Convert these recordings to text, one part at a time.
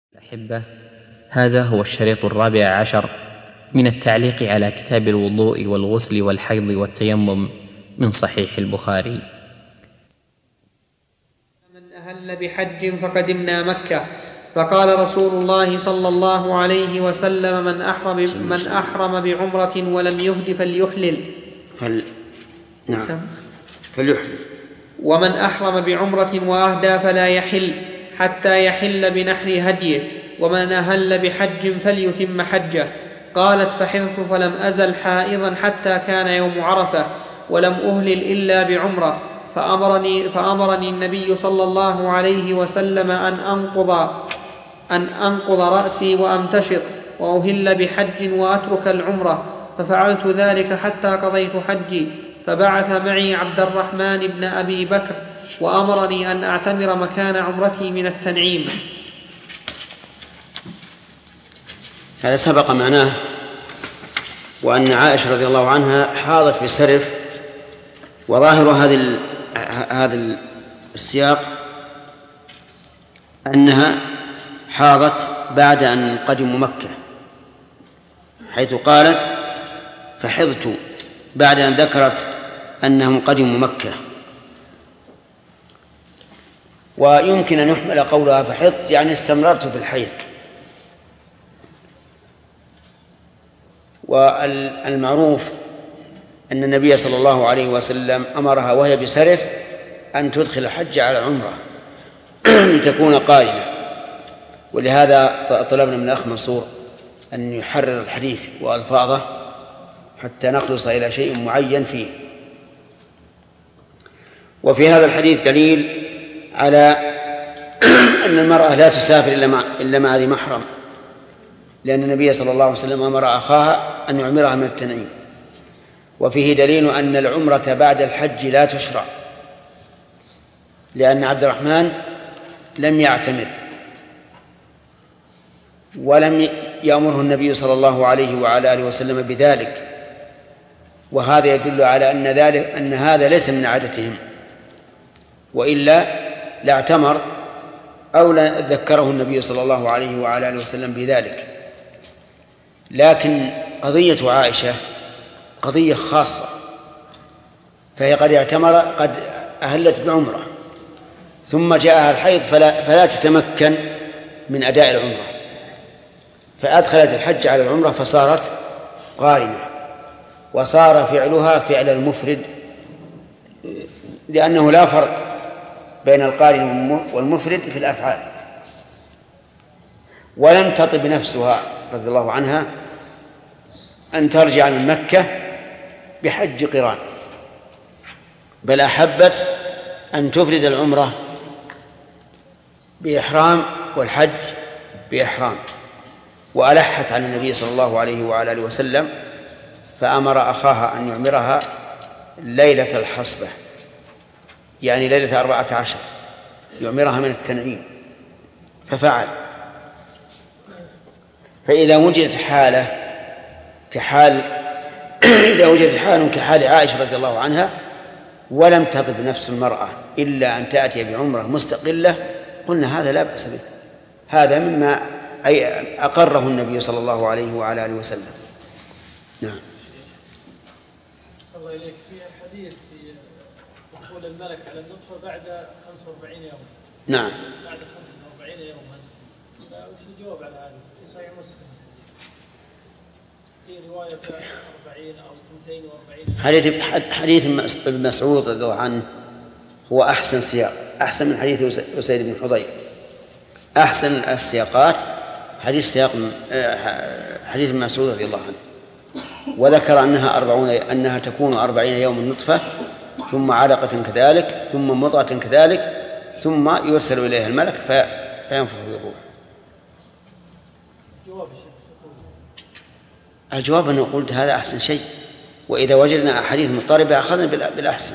الأحبة، هذا هو الشريط 14 من التعليق على كتاب الوضوء والغسل والحيض والتيمم من صحيح البخاري. من أهل بحج فقدمنا مكة، فقال رسول الله صلى الله عليه وسلم: من أحرم بعمرة ولم يهد فليحلل. ومن أحرم بعمرة وأهدى فلا يحل حتى يحل بنحر هديه، ومن أهل بحج فليتم حجه. قالت: فحضت فلم أزل حائضا حتى كان يوم عرفة، ولم أهلل إلا بعمرة، فأمرني النبي صلى الله عليه وسلم أن أنقض رأسي وأمتشط وأهل بحج وأترك العمرة، ففعلت ذلك حتى قضيت حجي. فبعث معي عبد الرحمن بن أبي بكر وأمرني أن أعتمر مكان عمرتي من التنعيم. هذا سبق معناه، وأن عائشة رضي الله عنها حاضت بسرف، وظاهر هذا السياق أنها حاضت بعد أن قدموا مكة، حيث قالت: فحضت، بعد أن ذكرت أنهم قدموا مكة. ويمكن أن يحمل قولها فحضت يعني استمررت في الحيض. والمعروف أن النبي صلى الله عليه وسلم أمرها وهي بسرف أن تدخل الحج على العمرة لتكون قارنة، ولهذا طلبنا من الأخ منصور أن يحرر الحديث وألفاظه حتى نخلص إلى شيء معين فيه. وفي هذا الحديث دليل على أن المرأة لا تسافر إلا مع ذي محرم، لأن النبي صلى الله عليه وسلم أمر أخاها أن يعمرها من التنعيم. وفيه دليل أن العمرة بعد الحج لا تشرع، لأن عبد الرحمن لم يعتمر ولم يأمره النبي صلى الله عليه وعلى آله وسلم بذلك، وهذا يدل على أن هذا ليس من عادتهم، وإلا لاعتمر أو ذكره النبي صلى الله عليه وعلى آله وسلم بذلك. لكن قضية عائشة قضية خاصة، فهي قد قد أهلت بعمرة ثم جاءها الحيض فلا تتمكن من أداء العمرة، فأدخلت الحج على العمرة فصارت قارنة، وصار فعلها فعل المفرد، لأنه لا فرق بين القارن والمفرد في الأفعال. ولم تطب نفسها رضي الله عنها أن ترجع من مكة بحج قران، بل أحبت أن تفرد العمرة بإحرام والحج بإحرام، وألحت عن النبي صلى الله عليه وعلى آله وسلم، فأمر أخاها أن يعمرها ليلة الحصبة، يعني ليلة 14 يعمرها من التنعيم، ففعل. فإذا وجدت حال كحال عائشة رضي الله عنها ولم تطب نفس المرأة إلا أن تأتي بعمرة مستقلة، قلنا هذا لا بأس به، هذا مما أقره النبي صلى الله عليه وعلى آله وسلم. نعم. صلى الله إليك، في الحديث في دخول الملك على النطفة بعد 45 يوم. نعم. بعد 45 يوما، وش الجواب على هذا؟ في صحيح مسلم في رواية 40 أو 42. حديث ابن مسعود رضي الله عنه هو أحسن سياق، أحسن من حديث أسيد بن حضير. أحسن السياقات حديث ابن مسعود رضي الله عنه، وذكر أنها تكون 40 يوم نطفة، ثم علقة كذلك، ثم مضغة كذلك، ثم يرسل إليها الملك فينفخ في الروح. الجواب أنه قلت هذا أحسن شيء، وإذا وجدنا أحاديث مضطربة أخذنا بالأحسن.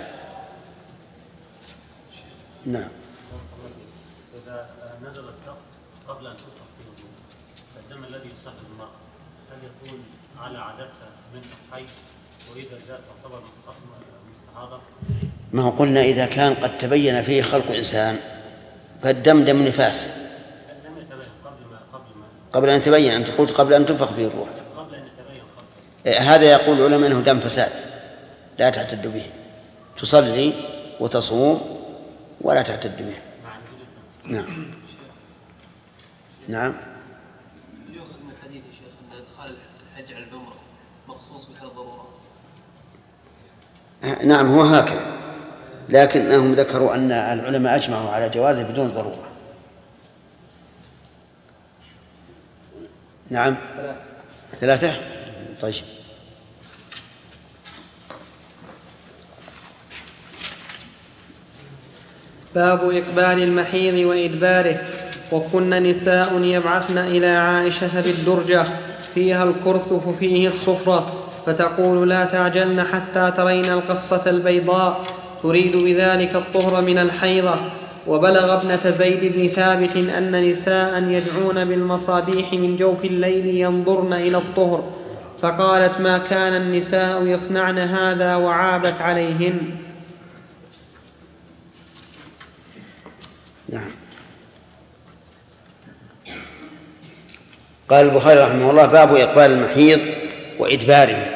نعم. إذا نزل السقط قبل أن تنفخ فيه الروح، فالدم الذي يصاب المرأة هل يكون على عادتها من الحيض، وإذا زاد تعتبر مستحاضة؟ ما هو قلنا إذا كان قد تبين فيه خلق الإنسان فالدم دم نفاس. الدم يتبين قبل أن يتبين، أنت قلت قبل أن تنفخ فيه الروح. قبل أن يتبين هذا يقول العلماء أنه دم فساد لا تعتد به، تصلي وتصوم ولا تعتد به. نعم. نعم. يؤخذ من الحديث يا شيخ أن إدخال الحج على العمرة مخصوص بهذه الضرورة. نعم هو هكذا، لكنهم ذكروا أن العلماء أجمعوا على جوازه بدون ضرورة. نعم 3. طيب. باب إقبال المحيض وإدباره. وكن نساء يبعثن إلى عائشة بالدرجة فيها الكرسف فيه الصفرة، فتقول لا تعجلن حتى ترين القصة البيضاء، تريد بذلك الطهر من الحيضة. وبلغ ابنة زيد بن ثابت أن نساء يدعون بالمصابيح من جوف الليل ينظرن إلى الطهر، فقالت ما كان النساء يصنعن هذا وعابت عليهن. نعم. قال البخاري رحمه الله باب إقبال المحيض وإدباره.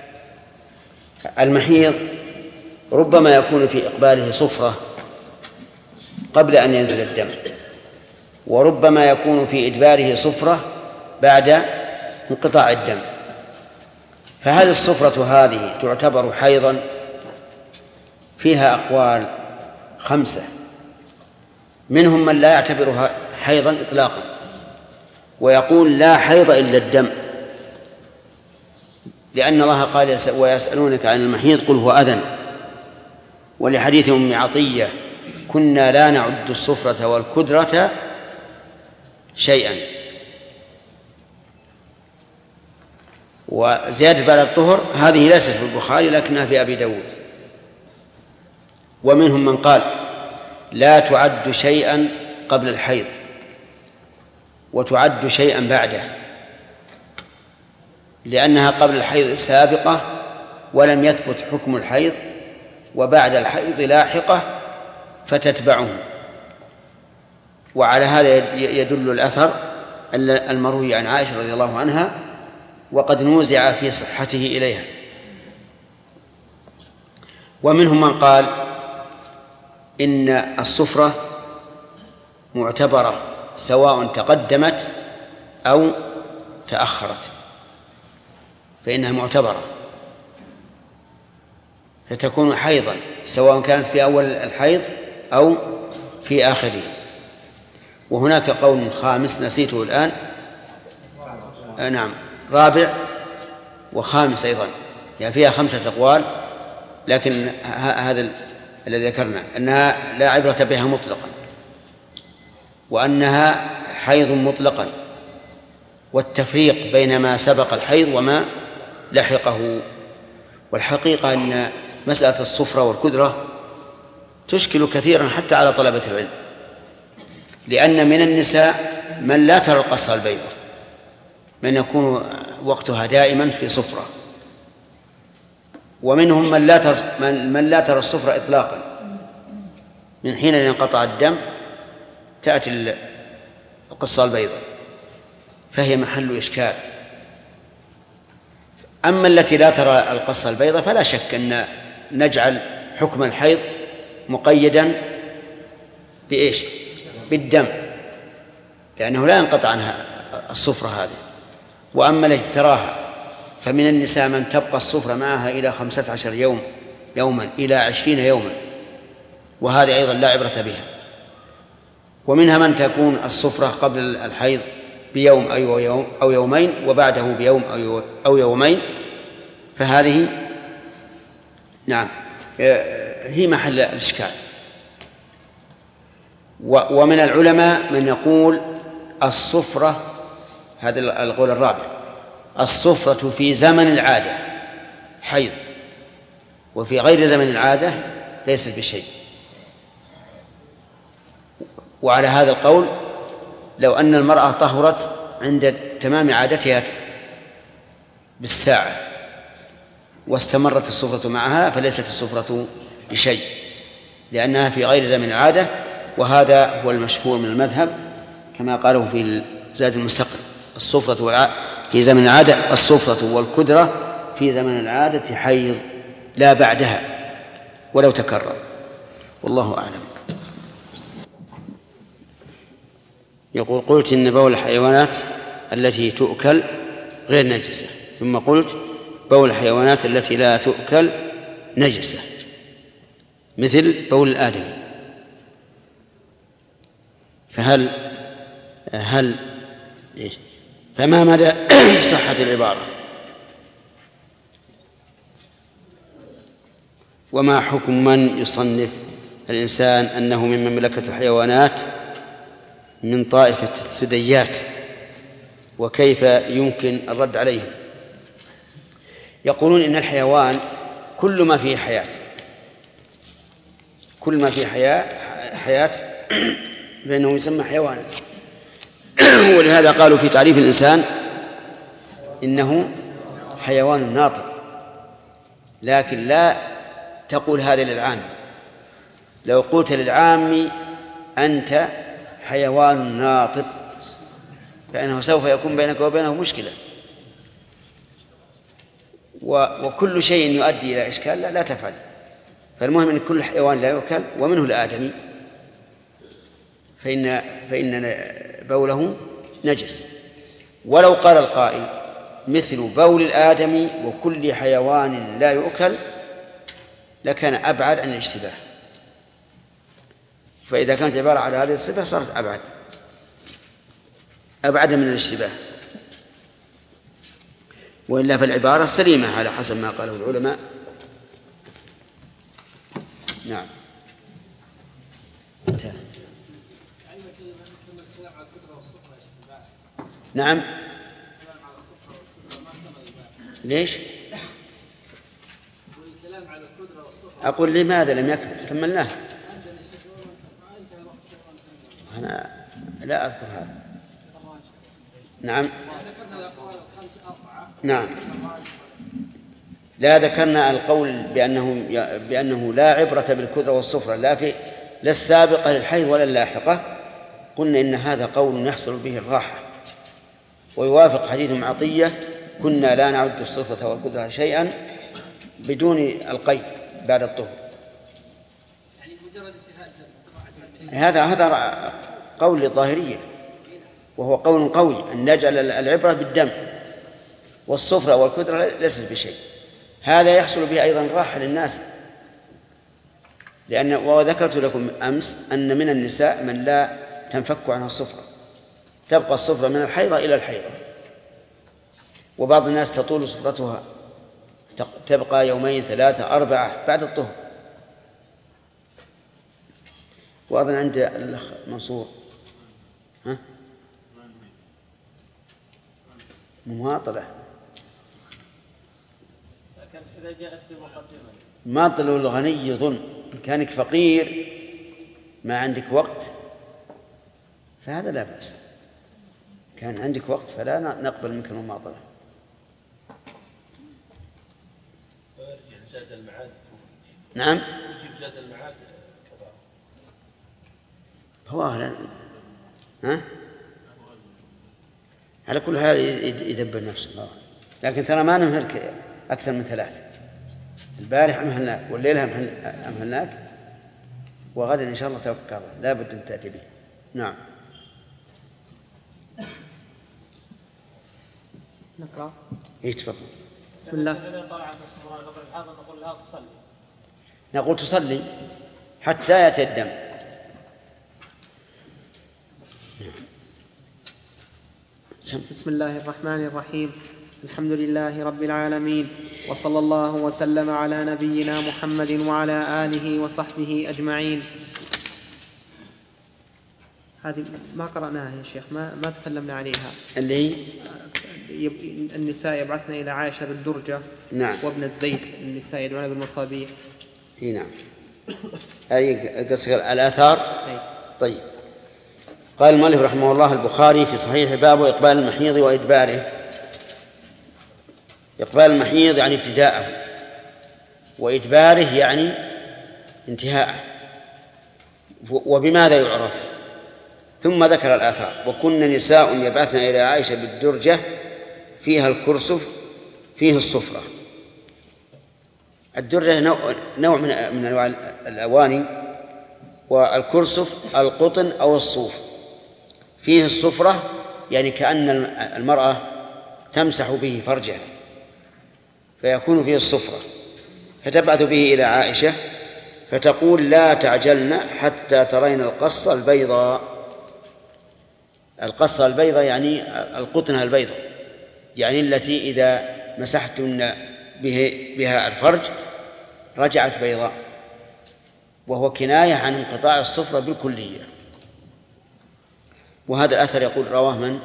المحيض ربما يكون في إقباله صفرة قبل أن ينزل الدم، وربما يكون في إدباره صفرة بعد انقطاع الدم. فهذه الصفرة هذه تعتبر حيضا؟ فيها أقوال 5. منهم من لا يعتبرها حيضا إطلاقا ويقول لا حيض إلا الدم، لأن الله قال ويسألونك عن المحيض قل هو أذن، ولحديث أم عطية كنا لا نعد الصفرة والكدرة شيئا. وزيادة بعد الطهر هذه ليست في البخاري لكنها في أبي داود. ومنهم من قال لا تعد شيئا قبل الحيض وتعد شيئا بعده، لأنها قبل الحيض سابقة ولم يثبت حكم الحيض، وبعد الحيض لاحقة فتتبعه. وعلى هذا يدل الأثر المروي عن عائشة رضي الله عنها وقد نوزع في صحته إليها. ومنهم من قال إن الصفرة معتبرة سواء تقدمت أو تأخرت، فإنها معتبرة فتكون حيضا سواء كانت في أول الحيض أو في آخره. وهناك قول خامس نسيته الآن، نعم 4 و5 أيضا، يعني فيها 5 أقوال، لكن هذا الذي ذكرنا أنها لا عبرة بها مطلقا، وأنها حيض مطلقا، والتفريق بين ما سبق الحيض وما لحقه. والحقيقة أن مسألة الصفرة والكدرة تشكل كثيرا حتى على طلبة العلم، لأن من النساء من لا ترى القصة البيضاء، من يكون وقتها دائما في صفرة، ومنهم من لا ترى الصفرة إطلاقا، من حين ينقطع الدم تأتي القصة البيضاء، فهي محل إشكال. أما التي لا ترى القصة البيضاء فلا شك أن نجعل حكم الحيض مقيدا بإيش؟ بالدم، لأنه لا ينقطع عنها الصفرة هذه. وأما التي تراها فمن النساء من تبقى الصفرة معها إلى 15 يوما إلى 20 يوما، وهذه أيضا لا عبرة بها. ومنها من تكون الصفرة قبل الحيض بيوم أو يومين وبعده بيوم أو يومين، فهذه نعم هي محل الإشكال. ومن العلماء من يقول الصفرة، هذا القول الرابع، الصفرة في زمن العادة حيض، وفي غير زمن العادة ليست بشيء. وعلى هذا القول لو أن المرأة طهرت عند تمام عادتها بالساعة واستمرت الصفرة معها فليست الصفرة بشيء، لأنها في غير زمن العادة، وهذا هو المشهور من المذهب كما قاله في زاد المستقنع في زمن العادة الصفرة والكدرة في زمن العادة حيض لا بعدها ولو تكرر، والله أعلم. يقول: قلت إن بول الحيوانات التي تؤكل غير نجسة، ثم قلت بول الحيوانات التي لا تؤكل نجسة مثل بول الآدمي، فما مدى صحة العبارة؟ وما حكم من يصنف الإنسان أنه من مملكة الحيوانات من طائفة الثدييات، وكيف يمكن الرد عليهم؟ يقولون إن الحيوان كل ما فيه حياة فإنه يسمى حيوانا. ولهذا قالوا في تعريف الإنسان إنه حيوان ناطق، لكن لا تقول هذا للعام. لو قلت للعام أنت حيوان ناطق فإنه سوف يكون بينك وبينه مشكلة، وكل شيء يؤدي إلى إشكال لا تفعل. فالمهم أن كل حيوان لا يؤكل ومنه الآدمي فإن بوله نجس. ولو قال القائل مثل بول الآدمي وكل حيوان لا يؤكل لكان أبعد عن الاشتباه، فإذا كانت عبارة على هذه الصفة صارت أبعد من الاشتباه، وإلا فالعبارة سليمة على حسب ما قاله العلماء. نعم. نعم. ليش؟ أقول لماذا لم يكن كملناه؟ أنا لا أذكر هذا. نعم. لا ذكرنا القول بأنه لا عبرة بالكدرة والصفرة لا السابقة للحيض ولا اللاحقة. قلنا إن هذا قول يحصل به الراحة، ويوافق حديث عطية: كنا لا نعد الصفرة والكدرة شيئا بدون القيد بعد الطهر. هذا قول الظاهرية، وهو قول قوي أن نجعل العبرة بالدم، والصفرة والكدرة ليست بشيء. هذا يحصل به أيضا راحة للناس، وذكرت لكم أمس أن من النساء من لا تنفك عنها الصفرة، تبقى الصفرة من الحيضة إلى الحيضة، وبعض الناس تطول صفرتها تبقى 2 3 4 بعد الطهر. وأظن عند الأخ منصور مماطلة، ماطل الغني يظن إن كانك فقير ما عندك وقت فهذا لا بأس، كان عندك وقت فلا نقبل منك المماطلة. نعم. هو على كل حال يدبر نفسه، لكن ترى ما نمهلك أكثر من 3. البارح أمهلناك والليلة أمهلناك، وغدا إن شاء الله توكل الله لا بد أن تأتي به. نعم. نقرأ. تفضل. بسم الله. نقول تصلي حتى يأتي الدم. بسم الله الرحمن الرحيم. الحمد لله رب العالمين، وصلى الله وسلم على نبينا محمد وعلى آله وصحبه أجمعين. هذه ما قرأناها يا شيخ، ما تكلمنا عليها، اللي النساء يبعثن إلى عائشة بالدرجة. نعم. وابنة زيد النساء يدعون بالمصابيح. نعم. أي قصة الآثار. طيب. قال المؤلف رحمه الله البخاري في صحيح باب إقبال المحيض وإدباره. إقبال المحيض يعني ابتداءه، وإدباره يعني انتهاءه. وبماذا يعرف؟ ثم ذكر الآثار: وكن نساء يبعثن إلى عائشة بالدرجة فيها الكرسف فيه الصفرة. الدرجة نوع من أنواع الأواني، والكرسف القطن أو الصوف. فيه الصفرة يعني كأن المرأة تمسح به فرجها فيكون فيه الصفرة، فتبعث به إلى عائشة فتقول: لا تعجلن حتى ترين القصة البيضاء. القصة البيضاء يعني القطنة البيضاء، يعني التي إذا مسحتن بها الفرج رجعت بيضاء، وهو كناية عن انقطاع الصفرة بالكلية. وهذا الأثر يقول رواه من؟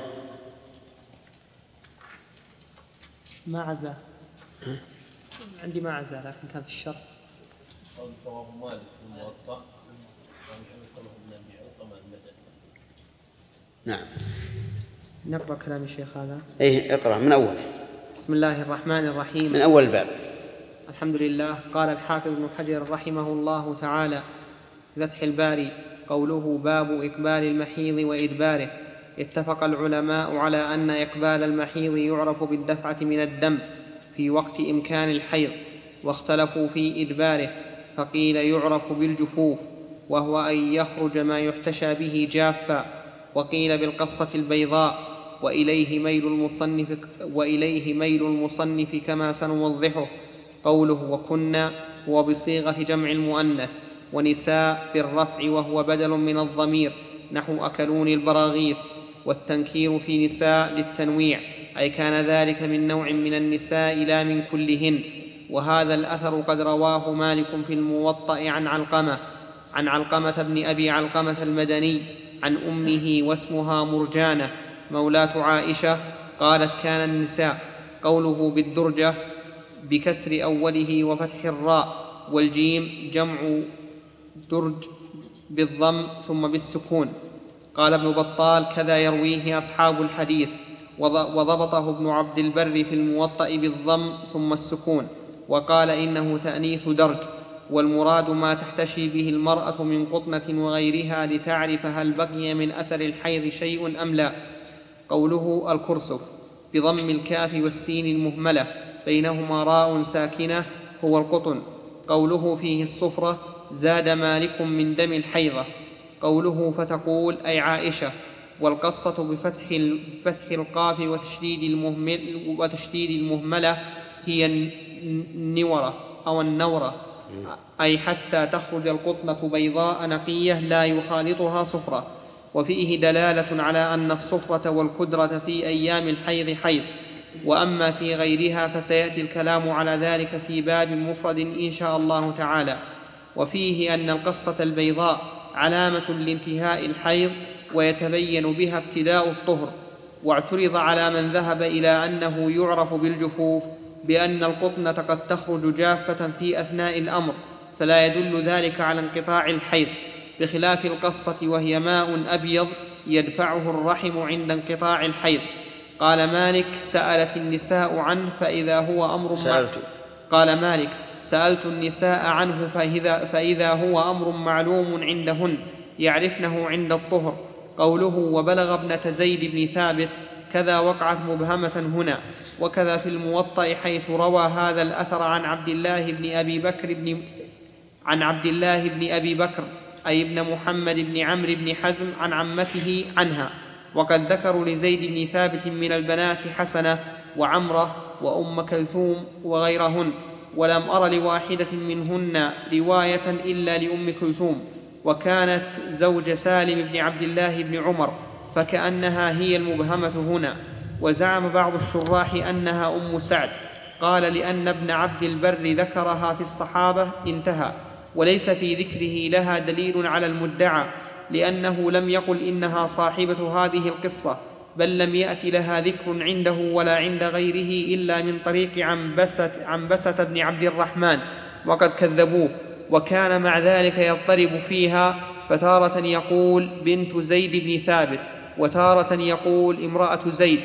معزة. عندي معزة لكن كان في الشرح. رواه مالك في الموطأ عن علقمة بن أبي علقمة المدني. نعم. نقرأ كلام الشيخ هذا. إيه، اقرأ من أول. بسم الله الرحمن الرحيم. من أول الباب. الحمد لله. قال الحافظ ابن حجر رحمه الله تعالى في فتح الباري: قوله باب إقبال المحيض وإدباره. اتفق العلماء على أن إقبال المحيض يعرف بالدفعة من الدم في وقت إمكان الحيض، واختلفوا في إدباره، فقيل يعرف بالجفوف وهو أن يخرج ما يحتشى به جافا، وقيل بالقصة البيضاء، وإليه ميل المصنف كما سنوضحه. قوله وكنا هو بصيغة جمع المؤنث، ونساء بالرفع وهو بدل من الضمير نحو أكلون البراغيث، والتنكير في نساء للتنويع، أي كان ذلك من نوع من النساء لا من كلهن. وهذا الأثر قد رواه مالك في الموطأ عن علقمة بن أبي علقمة المدني عن أمه واسمها مرجانة مولاة عائشة قالت: كان النساء. قوله بالدرجة بكسر أوله وفتح الراء والجيم جمع درج بالضم ثم بالسكون. قال ابن بطال: كذا يرويه أصحاب الحديث، وضبطه ابن عبد البر في الموطأ بالضم ثم السكون، وقال إنه تأنيث درج، والمراد ما تحتشي به المرأة من قطنة وغيرها لتعرف هل بقي من أثر الحيض شيء أم لا. قوله الكرسف بضم الكاف والسين المهملة بينهما راء ساكنة هو القطن. قوله فيه الصفرة زاد مالك من دم الحيضة. قوله فتقول أي عائشة. والقصة بفتح القاف وتشديد المهملة هي النورة أو النورة، أي حتى تخرج القطنة بيضاء نقية لا يخالطها صفرة. وفيه دلالة على أن الصفرة والكدرة في أيام الحيض حيض، وأما في غيرها فسيأتي الكلام على ذلك في باب مفرد إن شاء الله تعالى. وفيه أن القصة البيضاء علامة لانتهاء الحيض ويتبين بها ابتداء الطهر. واعترض على من ذهب إلى أنه يعرف بالجفوف بأن القطنة قد تخرج جافة في أثناء الأمر، فلا يدل ذلك على انقطاع الحيض، بخلاف القصة وهي ماء أبيض يدفعه الرحم عند انقطاع الحيض. قال مالك: سألت النساء عنه فإذا هو أمر قال مالك: سألت النساء عنه فإذا هو أمر معلوم عندهن يعرفنه عند الطهر. قوله وبلغ ابنة زيد بن ثابت كذا وقعت مبهمة هنا. وكذا في الموطأ حيث روى هذا الأثر عن عبد الله بن أبي بكر أي ابن محمد بن عمرو بن حزم عن عمته عنها. وقد ذكروا لزيد بن ثابت من البنات حسنة وعمرة وأم كلثوم وغيرهن، ولم أر لواحدة منهن رواية إلا لأم كلثوم، وكانت زوج سالم بن عبد الله بن عمر، فكأنها هي المبهمة هنا. وزعم بعض الشراح أنها أم سعد، قال لأن ابن عبد البر ذكرها في الصحابة انتهى، وليس في ذكره لها دليل على المدعى، لأنه لم يقل إنها صاحبة هذه القصة، بل لم يأت لها ذكر عنده ولا عند غيره إلا من طريق عنبسة بن عبد الرحمن، وقد كذبوه. وكان مع ذلك يضطرب فيها، فتارة يقول بنت زيد بن ثابت، وتارة يقول امرأة زيد،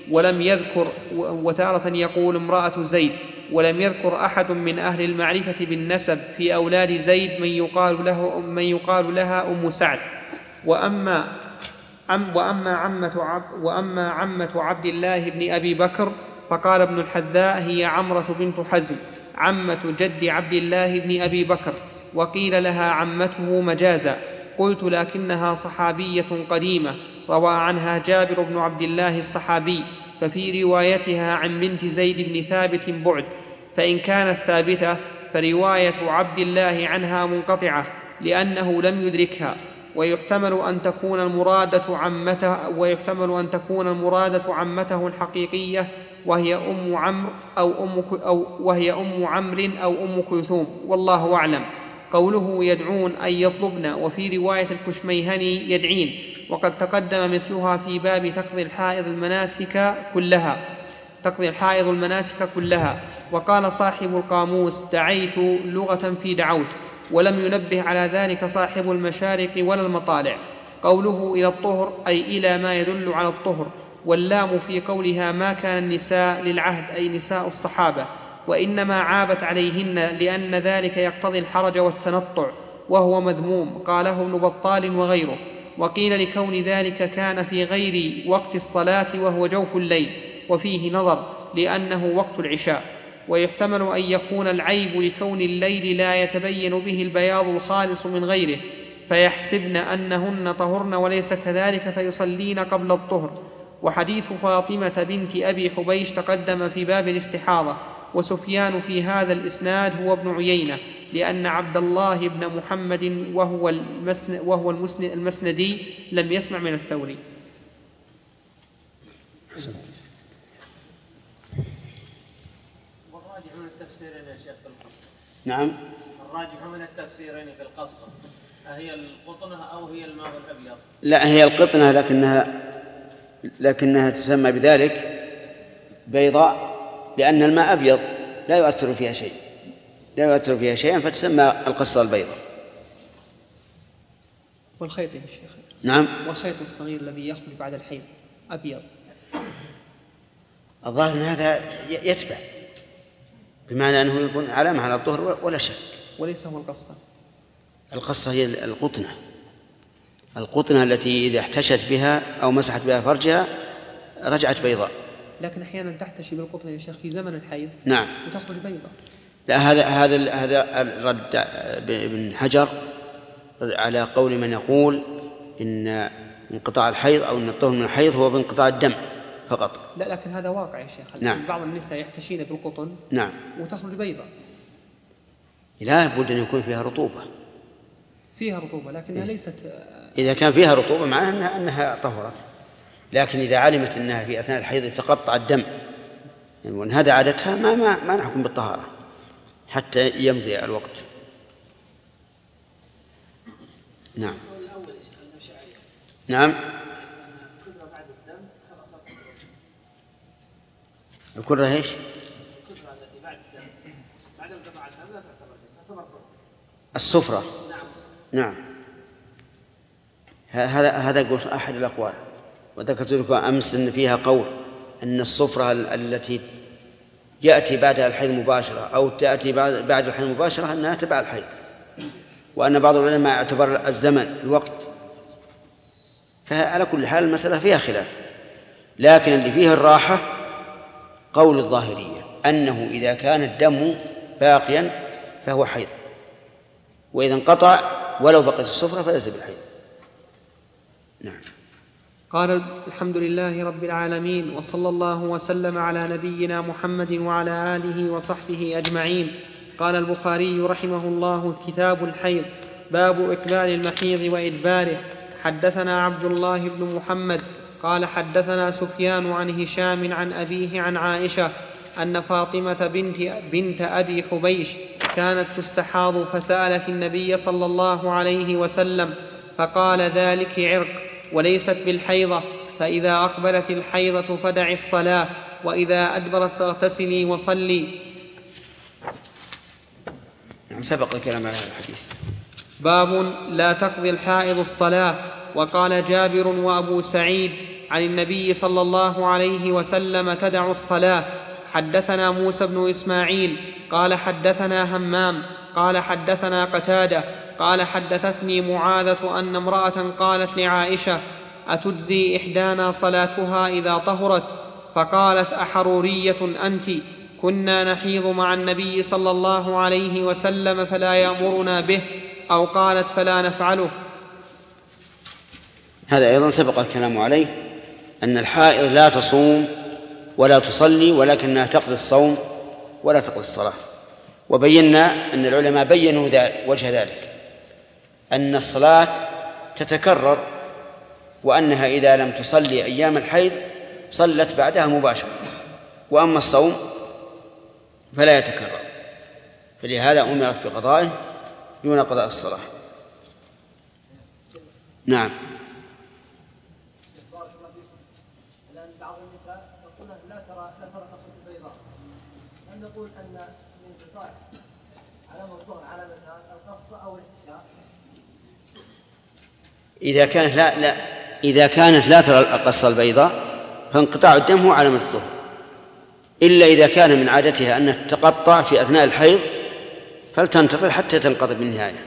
ولم يذكر أحد من أهل المعرفة بالنسب في أولاد زيد من يقال لها أم سعد. وأما عمة عبد الله بن أبي بكر فقال ابن الحذاء هي عمرة بنت حزم عمة جد عبد الله بن أبي بكر، وقيل لها عمته مجازا. قلت لكنها صحابية قديمة روى عنها جابر بن عبد الله الصحابي، ففي روايتها عن بنت زيد بن ثابت بعد، فإن كانت ثابتة فرواية عبد الله عنها منقطعة لأنه لم يدركها، ويحتمل أن تكون المرادة عمته الحقيقية وهي أم عمرو أو أم كلثوم، والله أعلم. قوله يدعون أي يطلبن، وفي رواية الكشميهني يدعين، وقد تقدم مثلها في باب تقضي الحائض المناسك كلها. وقال صاحب القاموس دعيت لغة في دعوت، ولم ينبه على ذلك صاحب المشارق ولا المطالع. قوله إلى الطهر أي إلى ما يدل على الطهر، واللام في قولها ما كان النساء للعهد أي نساء الصحابة، وإنما عابت عليهن لأن ذلك يقتضي الحرج والتنطع، وهو مذموم، قاله ابن بطال وغيره. وقيل لكون ذلك كان في غير وقت الصلاة وهو جوف الليل، وفيه نظر لأنه وقت العشاء. ويحتمل أن يكون العيب لكون الليل لا يتبين به البياض الخالص من غيره، فيحسبن أنهن طهرن وليس كذلك فيصلين قبل الطهر. وحديث فاطمة بنت أبي حبيش تقدم في باب الاستحاضة، وسفيان في هذا الإسناد هو ابن عيينة، لأن عبد الله بن محمد وهو المسندي لم يسمع من الثوري. والراجح من التفسيرين يا شيخ في القصة. نعم. الراجح من التفسيرين في القصة أهي القطنة أو هي الماء الأبيض؟ لا، هي القطنة، لكنها تسمى بذلك بيضاء لأن الماء أبيض لا يؤثر فيها شيئا فتسمى القصة البيضاء. والخيط يا شيخ. نعم. والخيط الصغير الذي يخرج بعد الحيض أبيض. الظاهر أن هذا يتبع، بمعنى أنه يكون علامة على الطهر ولا شك. وليس هو القصة. القصة هي القطنة التي إذا احتشت بها أو مسحت بها فرجها رجعت بيضاء. لكن أحيانا تحتشي بالقطنة يا شيخ في زمن الحيض. نعم. وتخرج بيضاء. لا، هذا الرد ابن حجر على قول من يقول إن انقطاع الحيض أو أن الطهر من الحيض هو بانقطاع الدم فقط. لا، لكن هذا واقع يا شيخ. نعم. بعض النساء يحتشين بالقطن. نعم. وتخرج بيضاء. لا بد أن يكون فيها رطوبة. لكنها ليست. إذا كان فيها رطوبة معناها أنها طهرت، لكن إذا علمت أنها في أثناء الحيض يتقطع الدم وأن هذا عادتها ما نحكم بالطهارة حتى يمضي الوقت. نعم. نعم. الكرة ايش؟ السفرة. نعم. هذا قلت أحد الأقوال، وذكرت لكم أمس أن فيها قول أن السفرة التي يأتي بعدها الحيض مباشرة أو تأتي بعد الحيض مباشرة أنها تبع الحيض، وأن بعض العلماء اعتبر الزمن الوقت. فعلى كل حال المسألة فيها خلاف، لكن اللي فيه الراحة قول الظاهرية أنه إذا كان الدم باقيا فهو حيض، وإذا انقطع ولو بقيت السفرة فليس بالحيض. نعم. قال الحمد لله رب العالمين، وصلى الله وسلم على نبينا محمد وعلى آله وصحبه أجمعين. قال البخاري رحمه الله: كتاب الحيض، باب إقبال المحيض وإدباره. حدثنا عبد الله بن محمد قال حدثنا سفيان عن هشام عن أبيه عن عائشة أن فاطمة بنت أبي حبيش كانت تستحاض، فسألت النبي صلى الله عليه وسلم فقال: ذلك عرق وليست بالحيضة، فإذا أقبلت الحيضة فدعي الصلاة، وإذا أدبرت فاغتسلي وصلي. سبق الكلام على هذا الحديث. باب لا تقضي الحائض الصلاة. وقال جابر وأبو سعيد عن النبي صلى الله عليه وسلم: تدع الصلاة. حدثنا موسى بن إسماعيل قال حدثنا همام قال حدثنا قتادة قال حدثتني معاذة أن امرأة قالت لعائشة: أتجزي إحدانا صلاتها إذا طهرت؟ فقالت: أحرورية أنت؟ كنا نحيض مع النبي صلى الله عليه وسلم فلا يأمرنا به، أو قالت: فلا نفعله. هذا أيضا سبق الكلام عليه، أن الحائض لا تصوم ولا تصلي، ولكنها تقضي الصوم ولا تقضي الصلاة. وبينا أن العلماء بينوا وجه ذلك، أن الصلاة تتكرر، وأنها إذا لم تصلي أيام الحيض صلت بعدها مباشرة، وأما الصوم فلا يتكرر، فلهذا أمرت بقضائه دون قضاء الصلاة. نعم. لأن بعض النساء يقولون لا ترى قصة البيضاء، هل نقول أن الانقطاع علامة الظهر علامة القصة أو الاحتشاء؟ إذا كانت لا ترى القصة البيضاء فانقطاع الدم هو علامة الظهر، إلا إذا كان من عادتها أن تتقطع في أثناء الحيض فلتنتظر حتى تنقضي بالنهاية.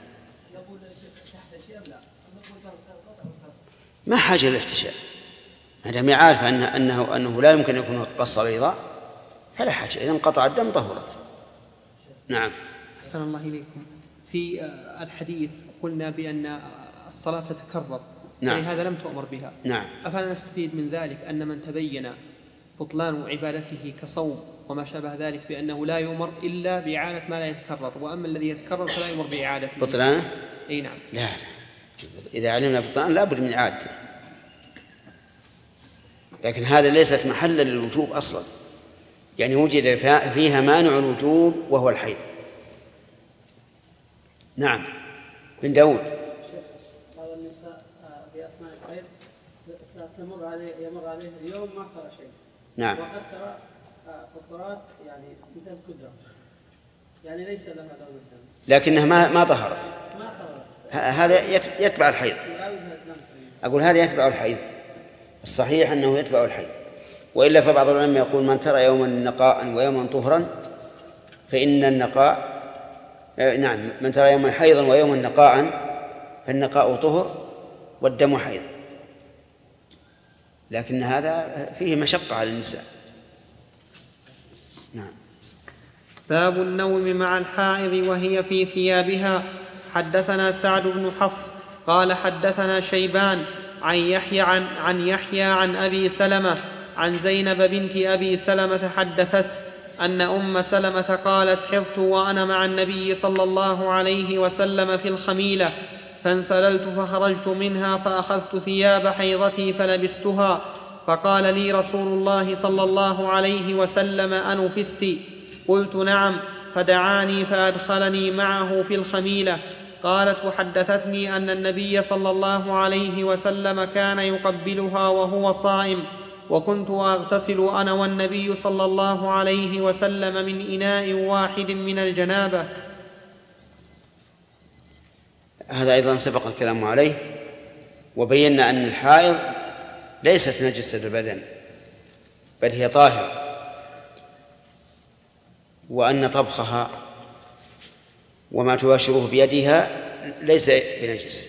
ما حاجة للاحتشاء، عندما يعرف أنه لا يمكن أن يكون قصة بيضاء فلا حاجة، إذا انقطع الدم طهرت. نعم. أحسن الله إليكم. في الحديث قلنا بأن الصلاة تتكرر، نعم. لهذا لم تؤمر بها. نعم. أفلا نستفيد من ذلك أن من تبين بطلان عبادته كصوم وما شابه ذلك بأنه لا يؤمر إلا بإعادة ما لا يتكرر، وأما الذي يتكرر فلا يؤمر بإعادته؟ بطلانه؟ أي نعم. لا، إذا علمنا بطلان لا بد من إعادته، لكن هذا ليست محلا للوجوب أصلا، يعني وجد فيها مانع الوجوب وهو الحيض. نعم. بن داود. بعض النساء في أثناء الحيض يمر عليه اليوم ما ترى شيء. نعم. وقد ترى فطرات يعني مثل الكدرة، يعني ليس لها لون الدم، لكنها ما طهرت. هذا يتبع الحيض. أقول هذا يتبع الحيض، الصحيح أنه يتبع الحيض، وإلا فبعض العلماء يقول من ترى يوما نقاء ويوما طهرا فإن النقاء نعم، من ترى يوما حيضا ويوما نقاء فالنقاء طهر والدم حيض، لكن هذا فيه مشقة على النساء. نعم. باب النوم مع الحائض وهي في ثيابها. حدثنا سعد بن حفص قال حدثنا شيبان عن يحيى عن أبي سلمة عن زينب بنت أبي سلمة حدثت أن أم سلمة قالت: حضت وأنا مع النبي صلى الله عليه وسلم في الخميلة، فانسللت فخرجت منها فأخذت ثياب حيضتي فلبستها، فقال لي رسول الله صلى الله عليه وسلم: أنفست؟ قلت: نعم، فدعاني فأدخلني معه في الخميلة. قالت: وحدثتني أن النبي صلى الله عليه وسلم كان يقبلها وهو صائم، وكنت أغتسل أنا والنبي صلى الله عليه وسلم من إناء واحد من الجنابة. هذا أيضا سبق الكلام عليه، وبينا أن الحائض ليست نجسة البدن بل هي طاهرة، وأن طبخها وما تباشره بيدها ليس بنجس.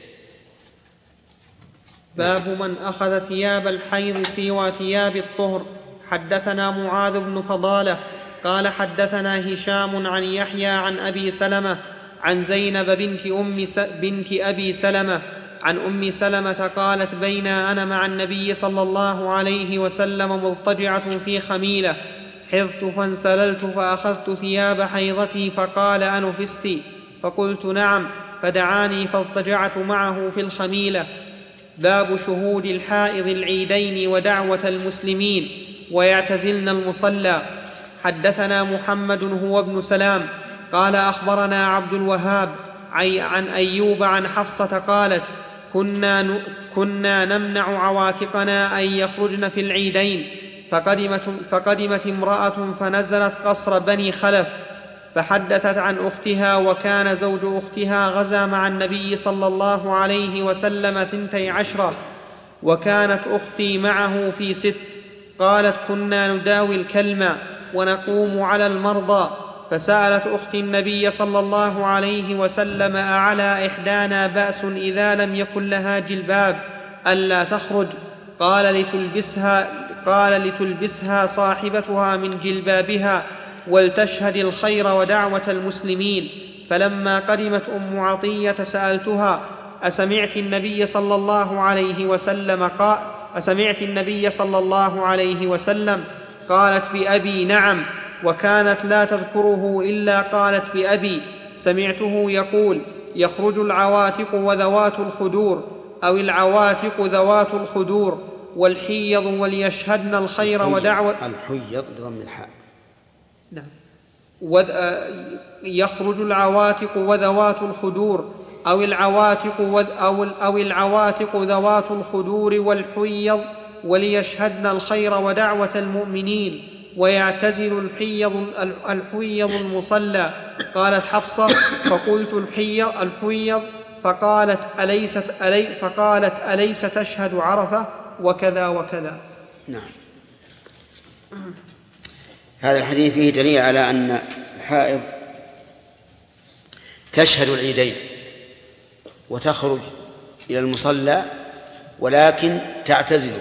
باب من أخذ ثياب الحيض سوى ثياب الطهر. حدثنا معاذ بن فضالة قال حدثنا هشام عن يحيى عن أبي سلمة عن زينب بنت أبي سلمة عن أم سلمة قالت: بين أنا مع النبي صلى الله عليه وسلم مضطجعة في خميلة، حضت فانسللت فأخذت ثياب حيضتي فقال: أنفست؟ فقلت: نعم، فدعاني فاضطجعت معه في الخميلة. باب شهود الحائض العيدين ودعوة المسلمين ويعتزلن المصلى. حدثنا محمد هو ابن سلام قال أخبرنا عبد الوهاب عن أيوب عن حفصة قالت: كنا نمنع عواتقنا أن يخرجن في العيدين، فقدمت امرأة فنزلت قصر بني خلف فحدثت عن أختها، وكان زوج أختها غزا مع النبي صلى الله عليه وسلم 12، وكانت أختي معه في 6. قالت: كنا نداوي الكلمة ونقوم على المرضى، فسألت أختي النبي صلى الله عليه وسلم: أعلى إحدانا بأس إذا لم يكن لها جلباب ألا تخرج. قال لتلبسها صاحبتها من جلبابها ولتشهد الخير ودعوة المسلمين. فلما قدمت أم عطية سألتها: أسمعت النبي صلى الله عليه وسلم؟ قالت: بأبي نعم. وكانت لا تذكره إلا قالت: بأبي. سمعته يقول: يخرج العواتق وذوات الخدور، أو العواتق ذوات الخدور، والحيض وليشهدن الخير ودعوة الحيض بضم الحاء. نعم. يخرج العواتق وذوات الخدور، أو العواتق ذوات الخدور والحيض وليشهدن الخير ودعوة المؤمنين، ويعتزل الحيض المصلى. قالت حفصة: فقلت الحيض، فقالت أليس تشهد عرفة وكذا وكذا. نعم. هذا الحديث فيه دليل على أن الحائض تشهد العيدين وتخرج إلى المصلى، ولكن تعتزله.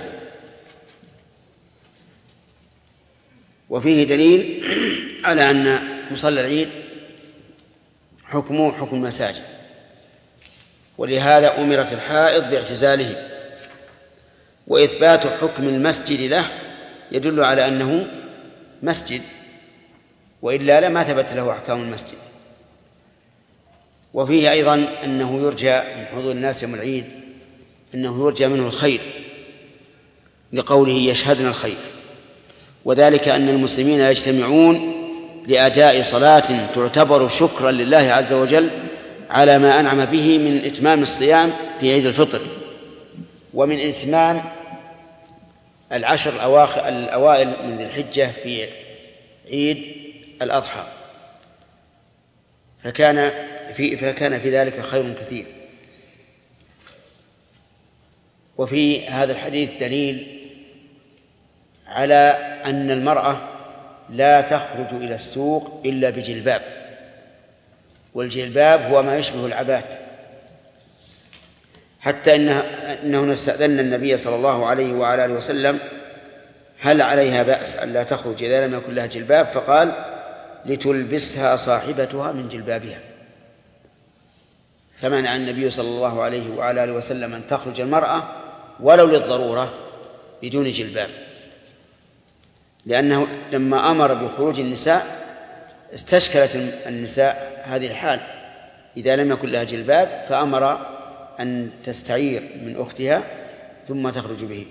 وفيه دليل على أن مصلى العيد حكمه حكم المساجد، ولهذا أمرت الحائض باعتزاله. وإثبات حكم المسجد له يدل على أنه مسجد، وإلا لما ثبت له أحكام المسجد. وفيه أيضا أنه يرجى من حضور الناس يوم العيد أنه يرجى منه الخير، لقوله يشهدن الخير، وذلك أن المسلمين يجتمعون لأداء صلاة تعتبر شكرا لله عز وجل على ما أنعم به من إتمام الصيام في عيد الفطر، ومن إتمام العشر الأوائل من ذي الحجة في عيد الأضحى، فكان في ذلك خير كثير. وفي هذا الحديث دليل على أن المرأة لا تخرج إلى السوق إلا بجلباب، والجلباب هو ما يشبه العبات، حتى إنه استأذن النبي صلى الله عليه وعلى آله وسلم: هل عليها بأس أن لا تخرج إذا لم يكن لها جلباب؟ فقال: لتلبسها صاحبتها من جلبابها. فمنع النبي صلى الله عليه وعلى آله وسلم أن تخرج المرأة ولو للضرورة بدون جلباب، لأنه لما أمر بخروج النساء استشكلت النساء هذه الحال إذا لم يكن لها جلباب، فأمر أن تستعير من أختها ثم تخرج به.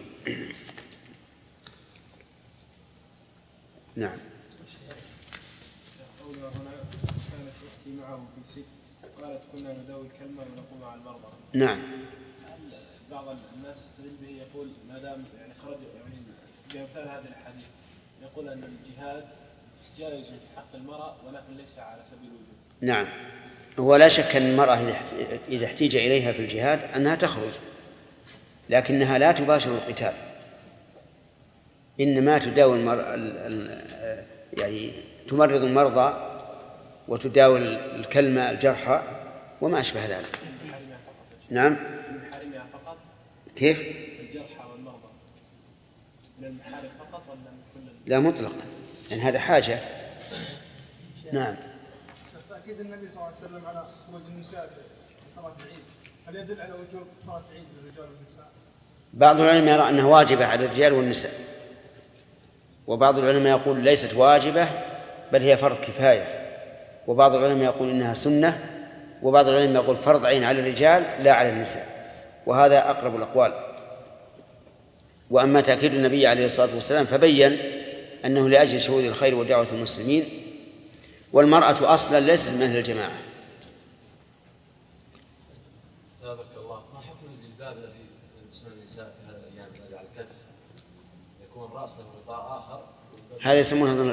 نعم. قولها هنا كانت أختي معه في سجن قالت: كنا نداوي الكلمة ونقوم على المرضى. نعم. بعض الناس يستدل به يقول ما دام خرج بأمثال هذه الحديث يقول أن الجهاد جائز في حق المرأة ولكن ليس على سبيل الوجوب. نعم. هو لا شك أن المرأة إذا احتيج إليها في الجهاد أنها تخرج، لكنها لا تباشر القتال، إنما تداوي يعني تمرض المرضى وتداوي الكلمة الجرحى وما أشبه ذلك. نعم. من محارمها فقط؟ كيف؟ الجرحى والمرضى من المحارم فقط ولا من كل؟ لا، مطلقا، لأن هذا حاجة. نعم. تأكيد النبي صلى الله عليه وسلم على خروج النساء في صلاة العيد، هل يدل على وجوب صلاة العيد للرجال والنساء؟ بعض العلماء يرى أنها واجبة على الرجال والنساء، وبعض العلماء يقول ليست واجبة بل هي فرض كفاية، وبعض العلماء يقول إنها سنة، وبعض العلماء يقول فرض عين على الرجال لا على النساء، وهذا أقرب الأقوال. وأما تأكيد النبي عليه الصلاة والسلام فبين أنه لأجل شهود الخير ودعوة المسلمين، والمرأة أصلا ليست من أهل الجماعة. بارك الله. ما حكم الجلباب الذي يلبسون النساء في هذه الأيام الذي على الكتف يكون الرأس له غطاء آخر؟ هذا يسمونه أظن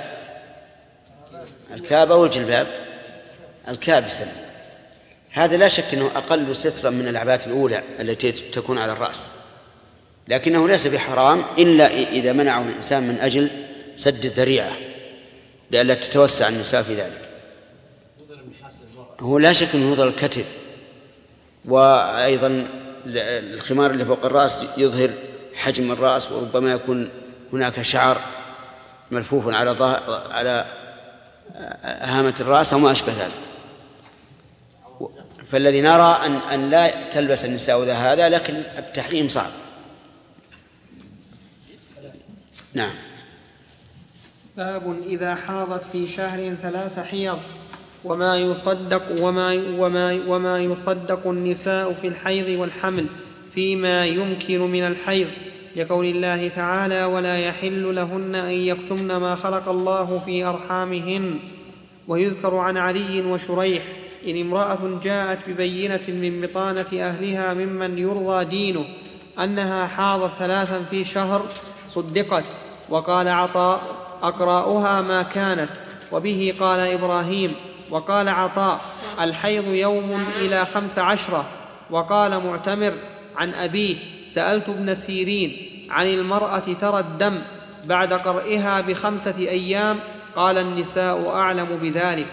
الكاب أو الجلباب. الكاب يسمى. هذا لا شك أنه أقل سترا من العبات الأولى التي تكون على الرأس، لكنه ليس بحرام إلا إذا منعه الإنسان من أجل سد الذريعة لئلا تتوسع النساء في ذلك. هو لا شك أنه يظهر الكتف، وأيضا الخمار اللي فوق الرأس يظهر حجم الرأس، وربما يكون هناك شعر ملفوف على هامة الرأس أو ما أشبه ذلك. فالذي نرى أن لا تلبس النساء هذا، لكن التحريم صعب. نعم. باب إذا حاضت في شهر 3 حيض وما يصدق النساء في الحيض والحمل فيما يمكن من الحيض، لقول الله تعالى: ولا يحل لهن أن يكتمن ما خلق الله في أرحامهن. ويذكر عن علي وشريح: إن امرأة جاءت ببينة من بطانة أهلها ممن يرضى دينه أنها حاضت 3 في شهر صدقت. وقال عطاء: أقرأها ما كانت. وبه قال إبراهيم. وقال عطاء: الحيض يوم إلى 15. وقال معتمر عن أبيه: سألت ابن سيرين عن المرأة ترى الدم بعد قرئها ب5 أيام، قال: النساء أعلم بذلك.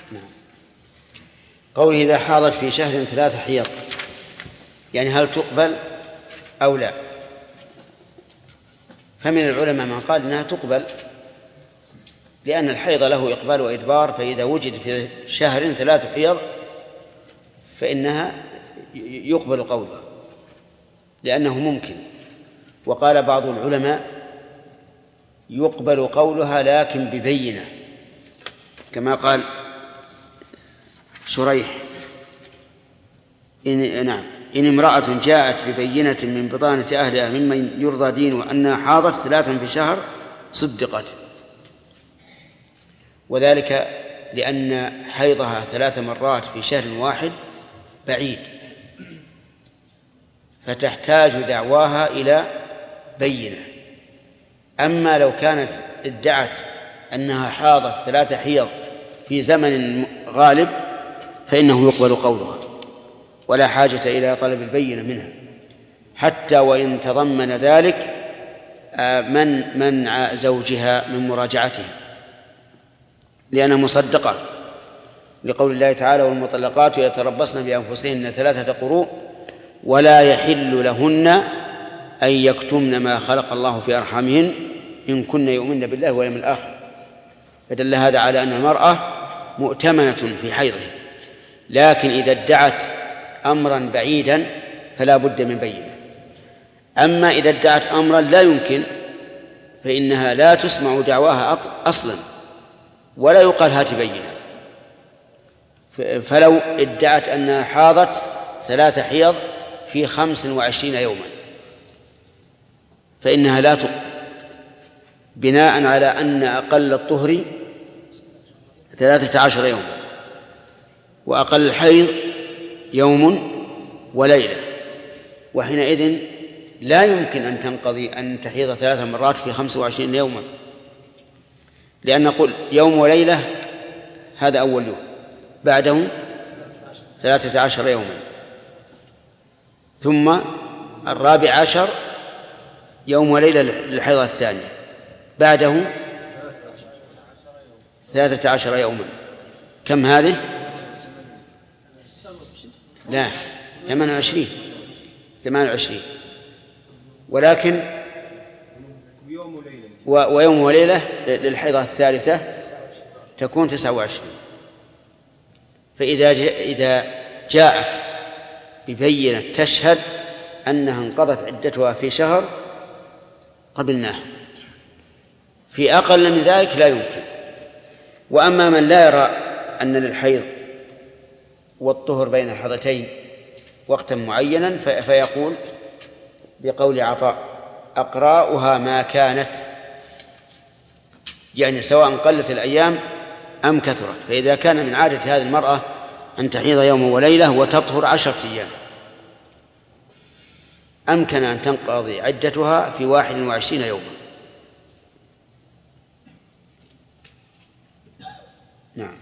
قوله إذا حاضت في شهر 3 حيض، يعني هل تقبل أو لا؟ فمن العلماء من قال إنها تقبل، لأن الحيض له إقبال وإدبار، فإذا وجد في شهر 3 حيض فإنها يقبل قولها لأنه ممكن. وقال بعض العلماء يقبل قولها لكن ببينة، كما قال شريح: إن امرأة جاءت ببينة من بطانة أهلها ممن يرضى دينه أنها حاضت 3 في شهر صدقت. وذلك لأن حيضها 3 مرات في شهر واحد بعيد، فتحتاج دعواها إلى بينة. أما لو كانت ادعت أنها حاضت 3 حيض في زمن غالب فإنه يقبل قولها ولا حاجة إلى طلب البينة منها، حتى وإن تضمن ذلك منع زوجها من مراجعتها، لأنها مصدقة، لقول الله تعالى: والمطلقات يتربصن بأنفسهن 3 قروء ولا يحل لهن أن يكتمن ما خلق الله في أرحامهن إن كن يؤمن بالله واليوم الآخر. فدل هذا على أن المرأة مؤتمنة في حيضها، لكن إذا ادعت أمرا بعيدا فلا بد من بينة. أما إذا ادعت أمرا لا يمكن فإنها لا تسمع دعواها أصلا ولا يقال هات بينة. فلو ادعت أنها حاضت 3 حيض في 25 يوما فإنها لا تقبل، بناء على أن أقل الطهر 13 يوما وأقل الحيض يوم وليلة، وحينئذ لا يمكن أن تنقضي أن تحيض 3 مرات في 25 يوما، لأن نقول يوم وليلة هذا أول يوم، بعده 13 يوما، ثم 14 يوم وليلة للحيضة الثانية، بعده 13 يوما. كم هذه؟ لا 28 ولكن ويوم وليلة للحيضة الثالثة تكون 29. فإذا جاءت ببينة تشهد أنها انقضت عدتها في شهر قبلناه، في أقل من ذلك لا يمكن. وأما من لا يرى أن للحيض والطهر بين الحيضتين وقتا معينا فيقول بقول عطاء: أقراؤها ما كانت، يعني سواء قلت الأيام أم كثرت. فإذا كان من عادة هذه المرأة أن تحيض يوم وليلة وتطهر 10 أيام أمكن أن تنقضي عدتها في 21 يوما. نعم.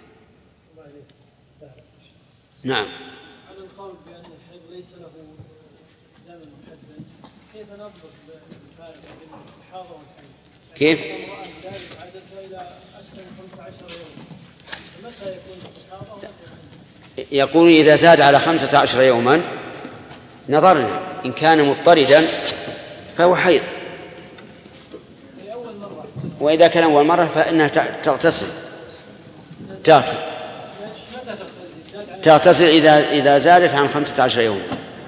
نعم. على القول بأن الحيض ليس له زمن محدد، كيف نضبط الفارق بين الاستحاضة والحيض؟ كيف؟ امرأة ذلك عدتها إلى أكثر من 15 يوما، متى يكون الاستحاضة ومتى يكون؟ يقول إذا زاد على 15 يوما نظرنا إن كان مضطردا فهو حيض، وإذا كان أول مرة فإنها تغتسل إذا زادت عن 15 يوم.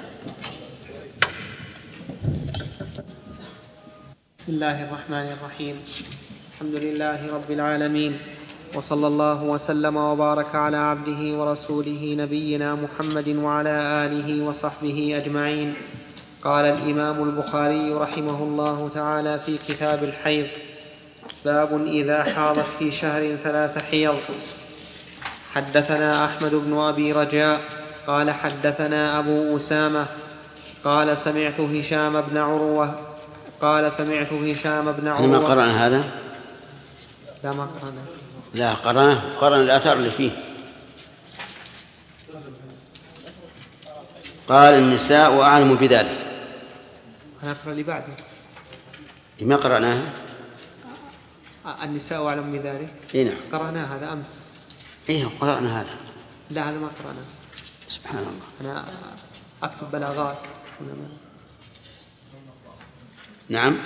بسم الله الرحمن الرحيم. الحمد لله رب العالمين، وصلى الله وسلم وبارك على عبده ورسوله نبينا محمد وعلى آله وصحبه أجمعين. قال الإمام البخاري رحمه الله تعالى في كتاب الحيض: باب إذا حاضت في شهر 3 حيض. حدثنا أحمد بن أبي رجاء قال حدثنا أبو أسامة قال سمعت هشام بن عروة ما قرأنا هذا؟ لا ما قرأنا. لا قرأنا الآثار اللي فيه. قال النساء أعلم بذلك. هنقرأ اللي بعده. ما قرأناها؟ النساء أعلم بذلك. نعم قرأنا هذا أمس. قرأنا هذا. لا هذا ما قرأنا. سبحان الله. أنا أكتب بلاغات. نعم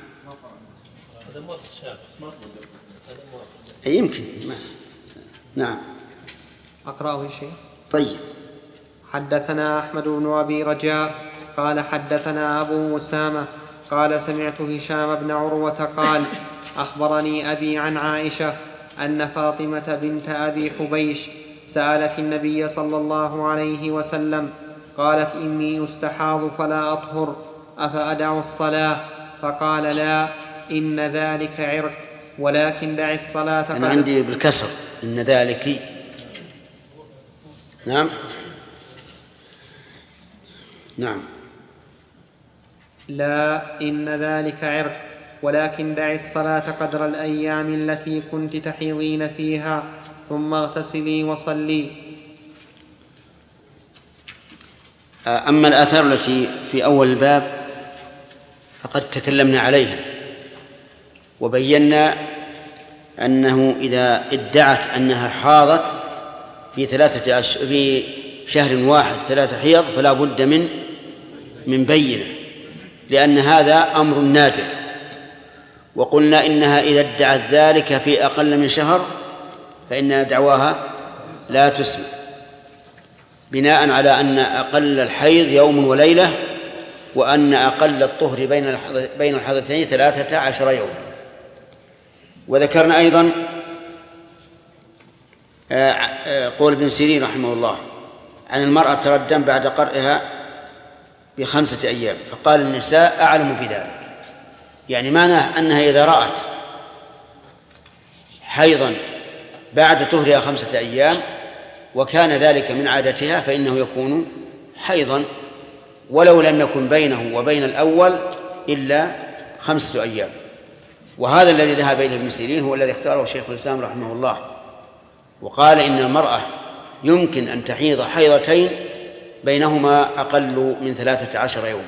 يمكن نعم أقرأه شيء. طيب. حدثنا أحمد بن أبي رجاء قال حدثنا أبو أسامة قال سمعت هشام بن عروة قال أخبرني أبي عن عائشة أن فاطمة بنت أبي حبيش سألت النبي صلى الله عليه وسلم قالت: إني أستحاض فلا أطهر أفأدع الصلاة؟ فقال: لا، إن ذلك عرق، ولكن دع الصلاة. أنا عندي بالكسر إن ذلك. نعم لا، إن ذلك عرق، ولكن دع الصلاة قدر الأيام التي كنت تحيضين فيها، ثم اغتسلي وصلي. أما الآثار التي في أول الباب فقد تكلمنا عليها وبينا أنه إذا ادعت أنها حاضت في شهر واحد 3 حيض فلا بد من بينة، لأن هذا أمر نادر. وقلنا إنها إذا ادعت ذلك في أقل من شهر فإن دعواها لا تسمع، بناء على أن أقل الحيض يوم وليلة، وأن أقل الطهر بين الحيضتين 13 يوم. وذكرنا أيضا قول ابن سيرين رحمه الله عن المرأة ترى الدم بعد قرئها ب5 أيام، فقال النساء أعلم بذلك، يعني معناه أنها إذا رأت حيضا بعد طهرها 5 أيام وكان ذلك من عادتها فإنه يكون حيضا، ولو لم يكن بينه وبين الأول إلا 5 أيام. وهذا الذي ذهب إليه ابن سيرين هو الذي اختاره شيخ الإسلام رحمه الله، وقال إن المرأة يمكن أن تحيض حيضتين بينهما أقل من 13 يوم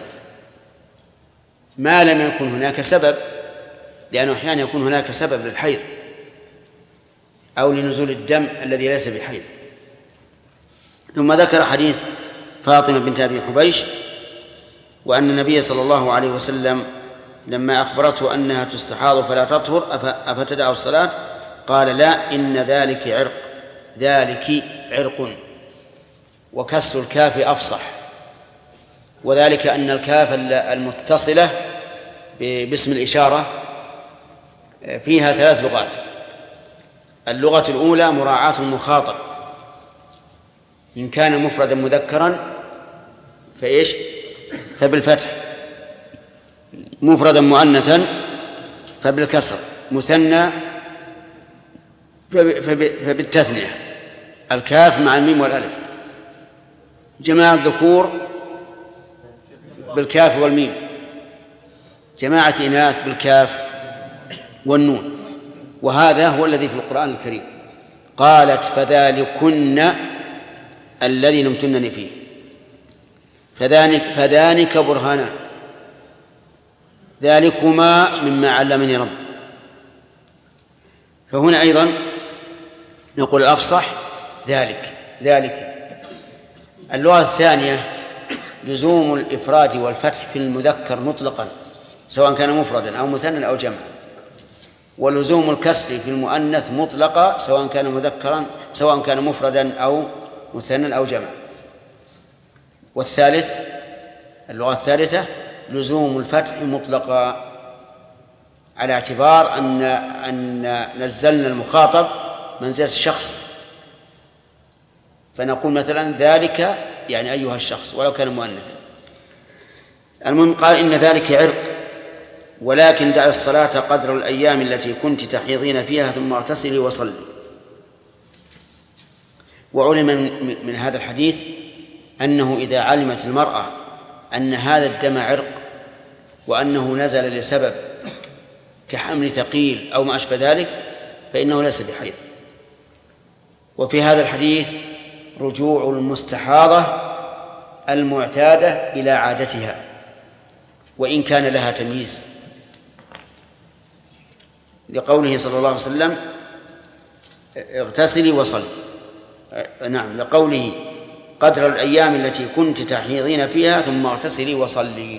ما لم يكن هناك سبب، لأنه أحيانا يكون هناك سبب للحيض أو لنزول الدم الذي ليس بحيض. ثم ذكر حديث فاطمة بنت أبي حبيش، وأن النبي صلى الله عليه وسلم لما أخبرته أنها تستحاض فلا تطهر أفتدع الصلاة قال: لا، إن ذلك عرق. ذلك عرق، وكسر الكاف أفصح، وذلك أن الكاف المتصلة باسم الإشارة فيها 3 لغات. اللغة الأولى مراعاة المخاطب، إن كان مفردا مذكرا فبالفتح، مفردا مؤنثا فبالكسر، مثنى فبالتثنية، الكاف مع الميم والألف. جماعة الذكور بالكاف والميم، جماعة إناث بالكاف والنون. وهذا هو الذي في القرآن الكريم. قالت: فذلكن الذي لمتنني فيه، فذلك برهانان، ذلكما مما علمني رب. فهنا أيضا نقول الأفصح ذلك. اللغة الثانية لزوم الإفراد والفتح في المذكر مطلقا سواء كان مفردا أو مثنى أو جمعا، ولزوم الكسر في المؤنث مطلقا سواء كان مفردا أو مثنى أو جمعا. والثالث اللغة الثالثة لزوم الفتح مطلقا على اعتبار أن نزلنا المخاطب منزلة الشخص، فنقول مثلا ذلك يعني أيها الشخص ولو كان مؤنثا. المهم قال إن ذلك عرق، ولكن دع الصلاة قدر الأيام التي كنت تحيضين فيها ثم اغتسلي وصلي. وعلم من هذا الحديث أنه إذا علمت المرأة أن هذا الدم عرق وأنه نزل لسبب كحمل ثقيل أو ما أشبه ذلك فإنه ليس بحيض. وفي هذا الحديث رجوع المستحاضة المعتادة إلى عادتها وإن كان لها تمييز، لقوله صلى الله عليه وسلم اغتسلي وصلي. نعم، لقوله قدر الأيام التي كنت تحيضين فيها ثم اغتسلي وصلي.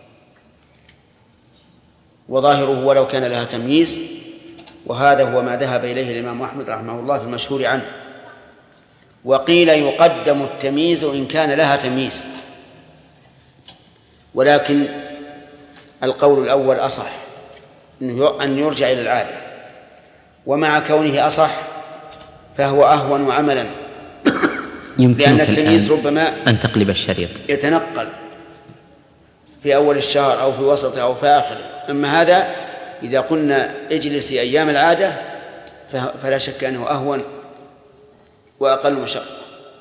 وظاهره ولو كان لها تمييز، وهذا هو ما ذهب إليه الإمام أحمد رحمه الله في المشهور عنه. وقيل يقدم التمييز إن كان لها تمييز، ولكن القول الأول أصح، أن يرجع إلى العادة، ومع كونه أصح فهو أهون عملا لأن التمييز ربما أن تقلب الشريط يتنقل في أول الشهر أو في وسطه أو في آخره. أما هذا إذا قلنا اجلسي أيام العادة فلا شك أنه أهون وأقل مشقة.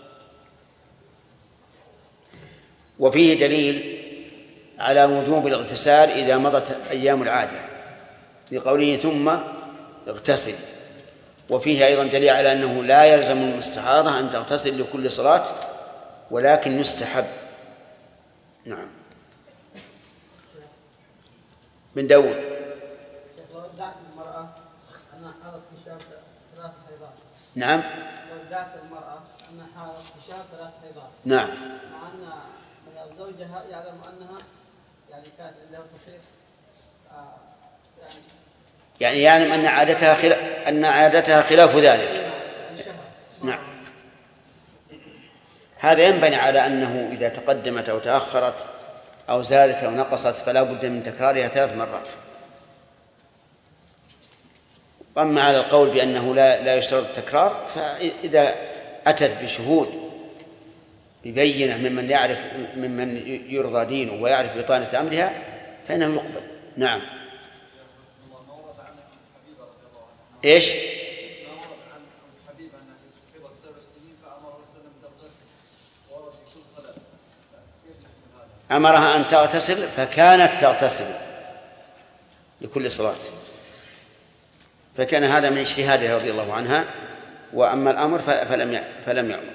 وفيه دليل على وجوب الاغتسال إذا مضت أيام العادة لقوله ثم اغتسل. وفيه أيضا دليل على أنه لا يلزم المستحاضة أن تغتسل لكل صلاة ولكن يستحب. نعم. من داود. لو ادعت المرأة أنها حاضت في شهر 3 حيضات. نعم. لو ادعت المرأة أنها حاضت في شهر 3 حيضات. نعم. مع أن زوجها يعلم أنها يعني كانت عندها تصريح يعني يعلم أن عادتها خلاف ذلك. نعم. هذا ينبني على أنه إذا تقدمت أو تأخرت أو زادت أو نقصت فلا بد من تكرارها 3 مرات. أما على القول بأنه لا يشترط التكرار، فإذا أتت بشهود ببينة ممن يرضى دينه ويعرف بطانة أمرها فإنه يقبل. نعم. إيش؟ أمرها أن تغتسل فكانت تغتسل لكل صلاة، فكان هذا من اجتهادها رضي الله عنها. وأما الأمر فلم يأمر.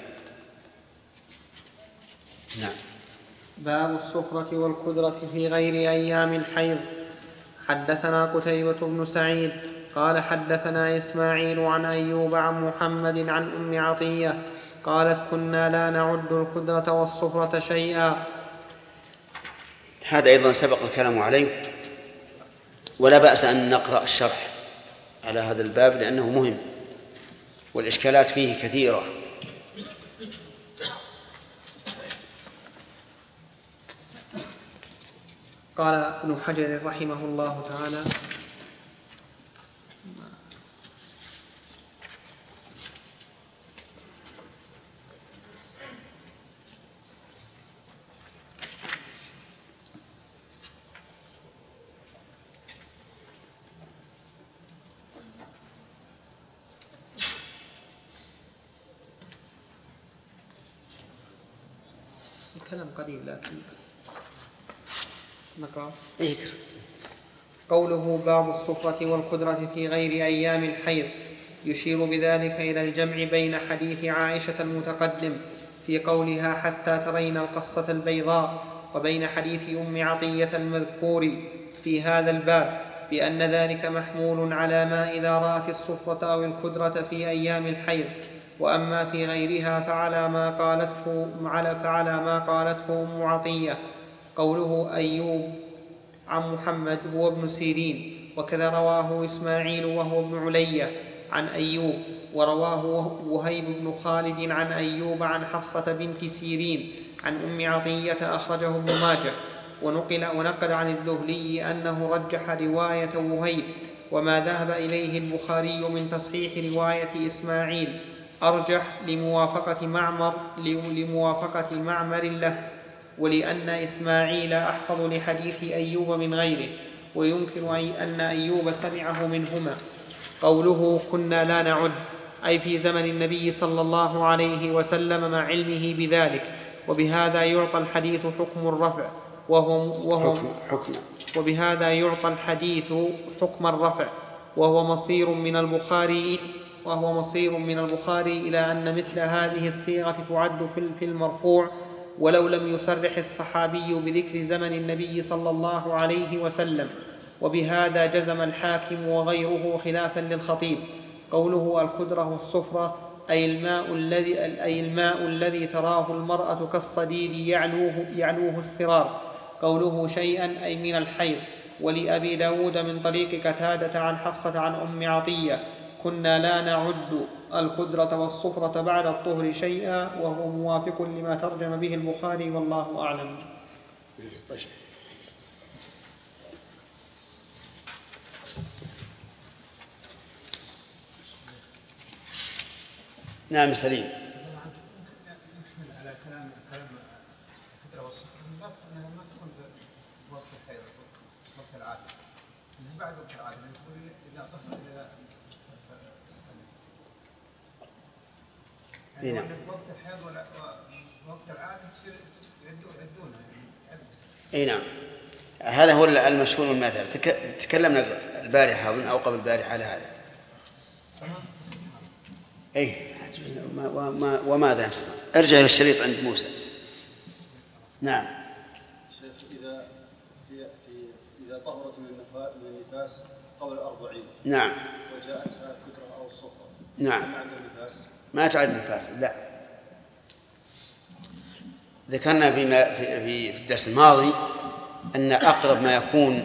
نعم. باب الصفرة والقدرة في غير أيام الحيض. حدثنا قتيبة بن سعيد قال حدثنا إسماعيل عن أيوب عن محمد عن أم عطية قالت كنا لا نعد القدرة والصفرة شيئا. هذا أيضا سبق الكلام عليه، ولا بأس أن نقرأ الشرح على هذا الباب لأنه مهم والإشكالات فيه كثيرة. قال ابن حجر رحمه الله تعالى الكلام قليل لكن نقرأ. قوله باب الصفرة والقدرة في غير أيام الحيض يشير بذلك إلى الجمع بين حديث عائشة المتقدم في قولها حتى ترين القصة البيضاء وبين حديث أم عطية المذكور في هذا الباب بأن ذلك محمول على ما إذا رأت الصفرة أو القدرة في أيام الحيض، وأما في غيرها فعلى ما قالته أم عطية. قوله أيوب عن محمد هو ابن سيرين، وكذا رواه إسماعيل وهو ابن علية عن أيوب، ورواه وهيب بن خالد عن أيوب عن حفصة بنت سيرين عن أم عطية أخرجه ابن ماجه. ونقل عن الذهلي أنه رجح رواية وهيب، وما ذهب إليه البخاري من تصحيح رواية إسماعيل أرجح لموافقة معمر له، ولأن إسماعيل أحفظ لحديث أيوب من غيره، ويمكن أن أيوب سمعه منهما. قوله كنا لا نعد أي في زمن النبي صلى الله عليه وسلم مع علمه بذلك، وبهذا يعطى الحديث حكم الرفع وبهذا يعطى الحديث حكم الرفع، وهو مصير من البخاري إلى أن مثل هذه الصيغة تعد في المرفوع، ولو لم يصرح الصحابي بذكر زمن النبي صلى الله عليه وسلم. وبهذا جزم الحاكم وغيره خلافا للخطيب. قوله الخدرة والصفرة أي الماء الذي تراه المرأة كالصديد يعلوه اصفرار. قوله شيئا أي من الحيض. ولأبي داود من طريق قتادة عن حفصة عن أم عطية كنا لا نعد الخدرة والصفرة بعد الطهر شيئا، وهو موافق لما ترجم به البخاري، والله أعلم. نعم سليم. على كلام الخدرة والصفرة أنها ما تكون وقت الحيض وقت العادة، إنها بعد وقت العادة، إذا طهر يعني وقت الحيض ووقت العادة تصير يعدونها اي نعم، هذا هو المشهور من المذهب. تكلمنا البارحة أظن أو قبل البارحة على هذا. اي وماذا نصنع؟ ارجع الى الشريط عند موسى. نعم. شيخ اذا طهرت من النفاس قبل 40. نعم. وجاءت الفكرة او الصفرة. نعم. ما تعد نفاس، لا. ذكرنا في الدرس الماضي أن أقرب ما يكون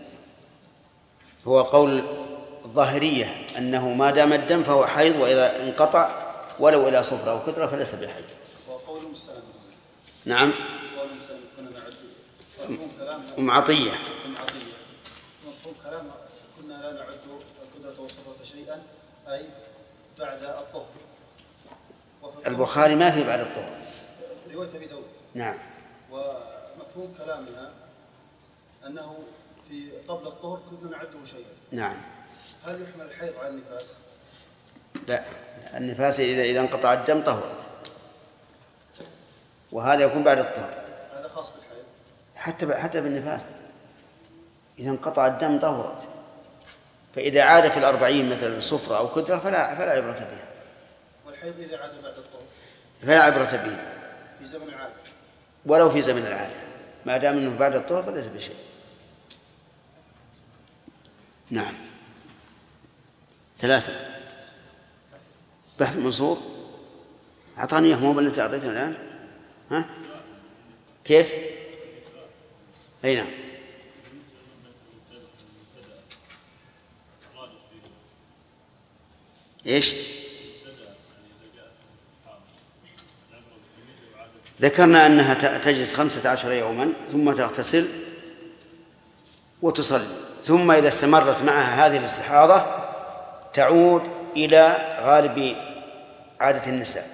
هو قول الظاهرية أنه ما دام الدم فهو حيض، وإذا انقطع ولو إلى صفرة أو كترة فليس بحيض. وقول مسلم. نعم. أم عطية. مفهوم كلام كنا لا نعد القدرة والصفرة شيئا أي بعد الطهر. البخاري ما في بعد الطهر. رواية أبي داود. نعم. ومفهوم كلامنا أنه في قبل الطهر كنا نعده شيئا. نعم. هل يحمل الحيض على النفاس؟ لا، النفاس إذا انقطع الدم طهرت، وهذا يكون بعد الطهر. هذا خاص بالحيض. حتى بالنفاس إذا انقطع الدم طهرت، فإذا عاد في 40 مثل صفرة أو كترة فلا عبرة بها. والحيض إذا عاد بعد الطهر فلا عبرة به في زمن العادة، ولو في زمن العادة، ما دام أنه بعد الطهر فليس بشيء. نعم. 3 بحث منصور أعطاني إياه، مو بالتي أعطيته الآن. ها كيف؟ أي نعم. إيش؟ ذكرنا أنها تجلس 15 يوما ثم تغتسل وتصلي، ثم إذا استمرت معها هذه الاستحاضة تعود إلى غالب عادة النساء.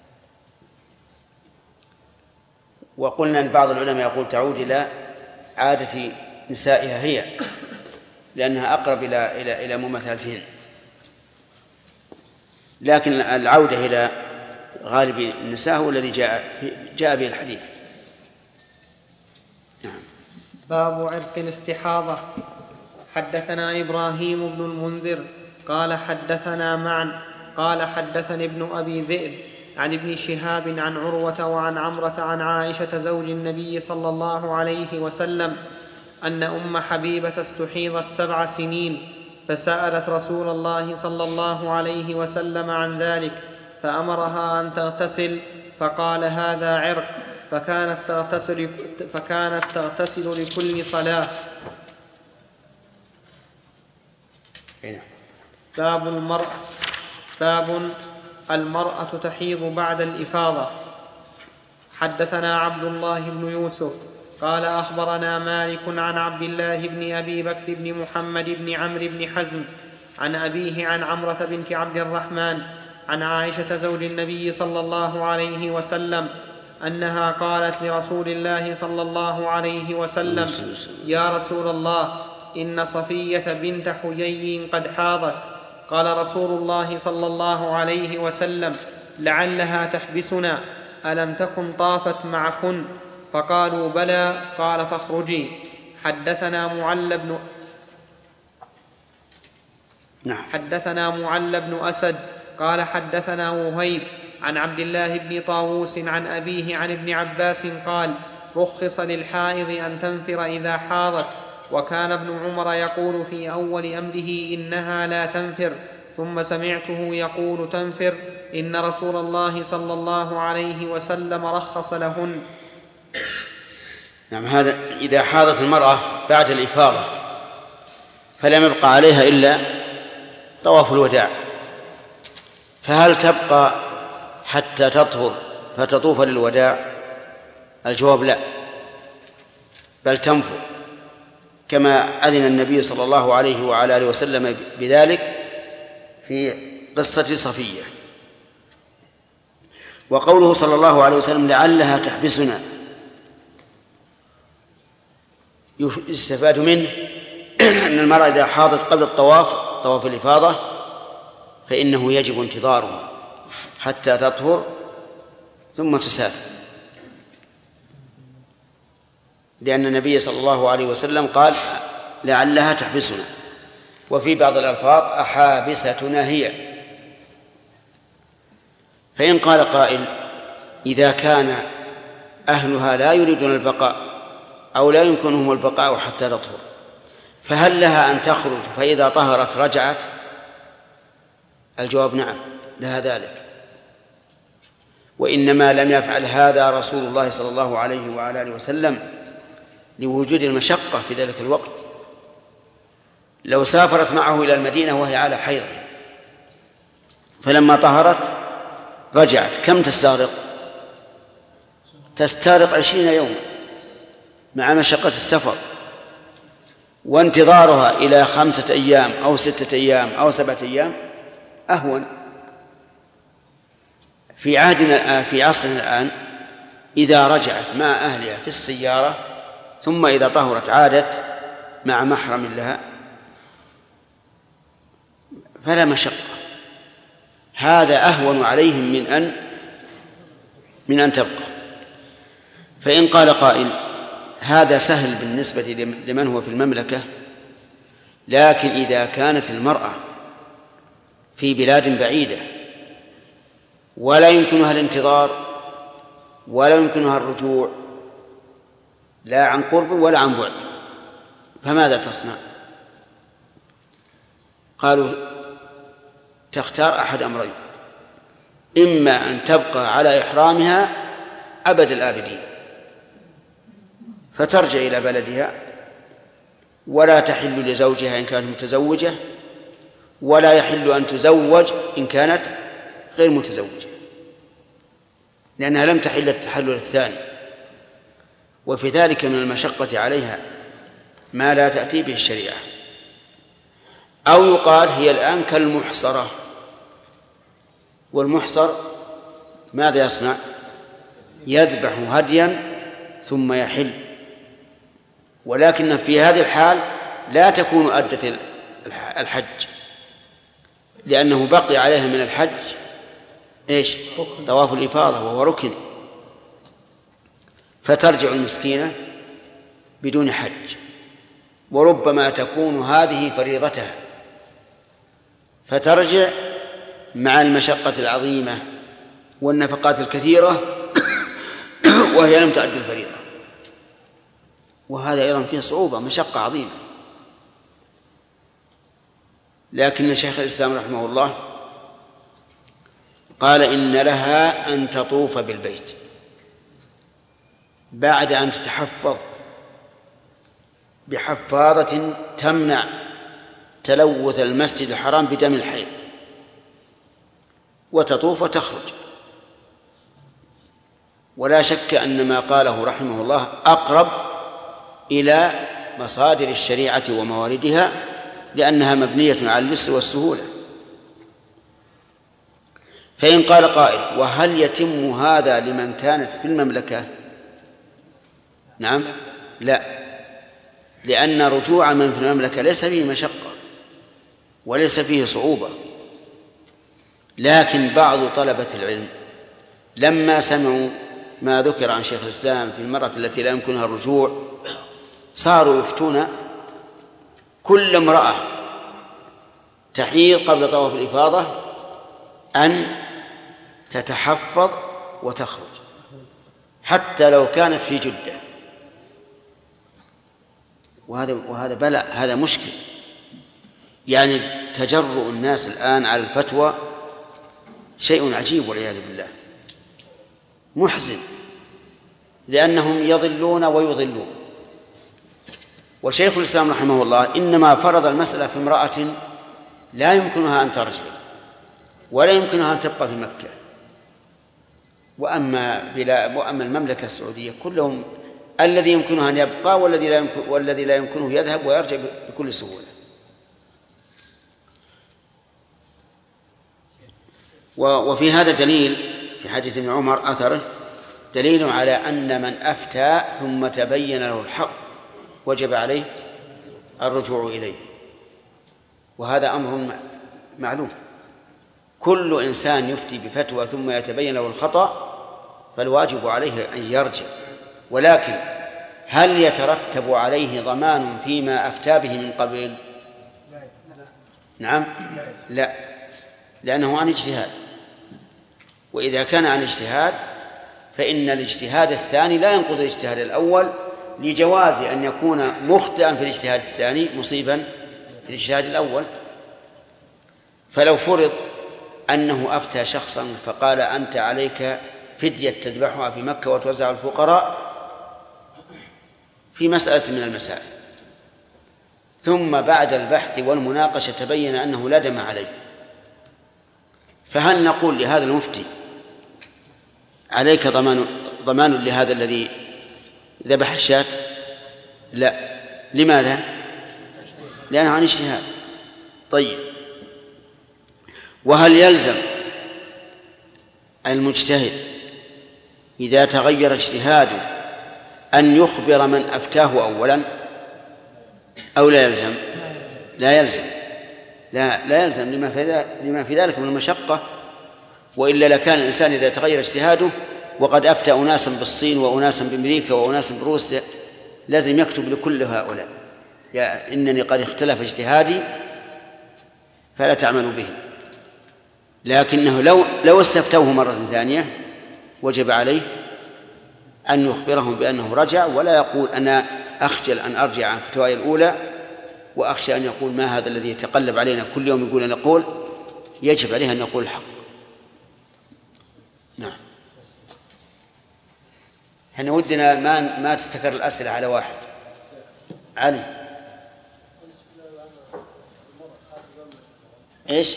وقلنا أن بعض العلماء يقول تعود إلى عادة نسائها هي، لأنها أقرب إلى مماثلتهن، لكن العودة إلى غالب النساء هو الذي جاء به الحديث. نعم. باب عرق الاستحاضة. حدثنا إبراهيم بن المنذر قال حدثنا معا قال حدثني ابن أبي ذئب عن ابن شهاب عن عروة وعن عمرة عن عائشة زوج النبي صلى الله عليه وسلم أن أم حبيبة استحيضت 7 سنين، فسألت رسول الله صلى الله عليه وسلم عن ذلك، فأمرها أن تغتسل، فقال هذا عرق، فكانت تغتسل لكل صلاة. باب المرأة تحيض بعد الإفاضة. حدثنا عبد الله بن يوسف قال أخبرنا مالك عن عبد الله بن أبي بكر بن محمد بن عمرو بن حزم عن أبيه عن عمرة بنت عبد الرحمن عن عائشة زوج النبي صلى الله عليه وسلم أنها قالت لرسول الله صلى الله عليه وسلم: يا رسول الله، إن صفية بنت حيي قد حاضت. قال رسول الله صلى الله عليه وسلم: لعلها تحبسنا، ألم تكن طافت معكن؟ فقالوا بلى. قال: فاخرجي. حدثنا معل بن أسد قال حدثنا وهيب عن عبد الله بن طاووس عن أبيه عن ابن عباس قال: رخص للحائض أن تنفر إذا حاضت، وكان ابن عمر يقول في أول أمره: إنها لا تنفر، ثم سمعته يقول: تنفر، إن رسول الله صلى الله عليه وسلم رخص لهن. نعم. هذا إذا حاضت المرأة بعد الإفاضة فلم يبقى عليها إلا طواف الوداع، فهل تبقى حتى تطهر فتطوف للوداع؟ الجواب لا، بل تنفر، كما أذن النبي صلى الله عليه وعلى آله وسلم بذلك في قصة صفية. وقوله صلى الله عليه وسلم: لعلها تحبسنا، يستفاد منه أن المرأة إذا حاضت قبل طواف الإفاضة فإنه يجب انتظارها حتى تطهر ثم تسافر، لأن النبي صلى الله عليه وسلم قال: لعلها تحبسنا. وفي بعض الألفاظ: أحابستنا هي. فإن قال قائل: إذا كان أهلها لا يريدون البقاء أو لا يمكنهم البقاء حتى تطهر، فهل لها أن تخرج فإذا طهرت رجعت؟ الجواب: نعم، لها ذلك. وإنما لم يفعل هذا رسول الله صلى الله عليه وعلى آله وسلم لوجود المشقة في ذلك الوقت. لو سافرت معه إلى المدينة وهي على حيضها فلما طهرت رجعت، كم تستغرق؟ تستغرق 20 يوما مع مشقة السفر، وانتظارها إلى 5 أيام أو 6 أيام أو 7 أيام أهون. في عهدنا في عصرنا الآن إذا رجعت مع أهلها في السيارة ثم إذا طهرت عادت مع محرم لها فلا مشقة. هذا أهون عليهم من أن تبقى. فإن قال قائل: هذا سهل بالنسبة لمن هو في المملكة، لكن إذا كانت المرأة في بلاد بعيدة ولا يمكنها الانتظار ولا يمكنها الرجوع لا عن قرب ولا عن بعد، فماذا تصنع؟ قالوا: تختار أحد أمرين: إما أن تبقى على إحرامها أبد الآبدين فترجع إلى بلدها ولا تحل لزوجها إن كانت متزوجة، ولا يحل أن تزوج إن كانت غير متزوجة، لأنها لم تحل التحلل الثاني، وفي ذلك من المشقة عليها ما لا تأتي به الشريعة. أو يقال: هي الآن كالمحصرة، والمحصر ماذا يصنع؟ يذبح هديا ثم يحل، ولكن في هذه الحال لا تكون أدت الحج، لأنه بقي عليها من الحج إيش؟ طواف الإفاضة وهو ركن، فترجع المسكينة بدون حج، وربما تكون هذه فريضتها فترجع مع المشقة العظيمة والنفقات الكثيرة وهي لم تؤدي الفريضة، وهذا أيضا فيه صعوبة، مشقة عظيمة. لكن شيخ الإسلام رحمه الله قال إن لها أن تطوف بالبيت بعد أن تتحفظ بحفاظة تمنع تلوث المسجد الحرام بدم الحيض، وتطوف وتخرج. ولا شك أن ما قاله رحمه الله أقرب إلى مصادر الشريعة ومواردها، لأنها مبنية على اليسر والسهولة. فإن قال قائل: وهل يتم هذا لمن كانت في المملكة؟ نعم، لا، لأن رجوع من في المملكة ليس فيه مشقة وليس فيه صعوبة. لكن بعض طلبة العلم لما سمعوا ما ذكر عن شيخ الإسلام في المرأة التي لا يمكنها الرجوع صاروا يفتون كل امرأة تحيض قبل طواف الإفاضة أن تتحفظ وتخرج حتى لو كانت في جدة. وهذا بلاء، هذا مشكل. يعني تجرؤ الناس الآن على الفتوى شيء عجيب والعياذ بالله، محزن، لأنهم يضلون ويضلون. وشيخ الإسلام رحمه الله إنما فرض المسألة في امرأة لا يمكنها أن ترجع ولا يمكنها أن تبقى في مكة. وأما المملكة السعودية كلهم الذي يمكنه أن يبقى والذي لا يمكنه يذهب ويرجع بكل سهولة. وفي هذا دليل، في حديث ابن عمر أثره دليل على أن من أفتى ثم تبين له الحق وجب عليه الرجوع إليه، وهذا أمر معلوم. كل إنسان يفتي بفتوى ثم يتبين له الخطأ فالواجب عليه أن يرجع. ولكن هل يترتب عليه ضمان فيما أفتى به من قبل؟ نعم، لا، لأنه عن اجتهاد. وإذا كان عن اجتهاد فإن الاجتهاد الثاني لا ينقض الاجتهاد الأول، لجواز أن يكون مخطئا في الاجتهاد الثاني مصيبا في الاجتهاد الأول. فلو فرض أنه أفتى شخصا فقال: أنت عليك فدية تذبحها في مكة وتوزع الفقراء في مسألة من المسائل، ثم بعد البحث والمناقشة تبين أنه لا دم عليه، فهل نقول لهذا المفتي: عليك ضمان لهذا الذي ذبح الشاة؟ لا. لماذا؟ لأنه عن اجتهاد. طيب، وهل يلزم المجتهد إذا تغير اجتهاده أن يخبر من أفتاه أولا أو لا يلزم؟ لا يلزم، لا يلزم لما في ذلك من المشقة. وإلا لكان الإنسان إذا تغير اجتهاده وقد أفتى أناسا بالصين وأناسا بأمريكا وأناسا بروسيا لازم يكتب لكل هؤلاء: يا إنني قد اختلف اجتهادي فلا تعملوا به. لكنه لو استفتوه مرة ثانية وجب عليه أن يخبرهم بأنه رجع، ولا يقول: أنا أخجل أن أرجع عن فتواي الأولى وأخشى أن يقول ما هذا الذي يتقلب علينا كل يوم يقول أن نقول. يجب عليه أن يقول الحق. نعم. احنا ودنا ما تتكرر الأسئلة على واحد. علي. ايش؟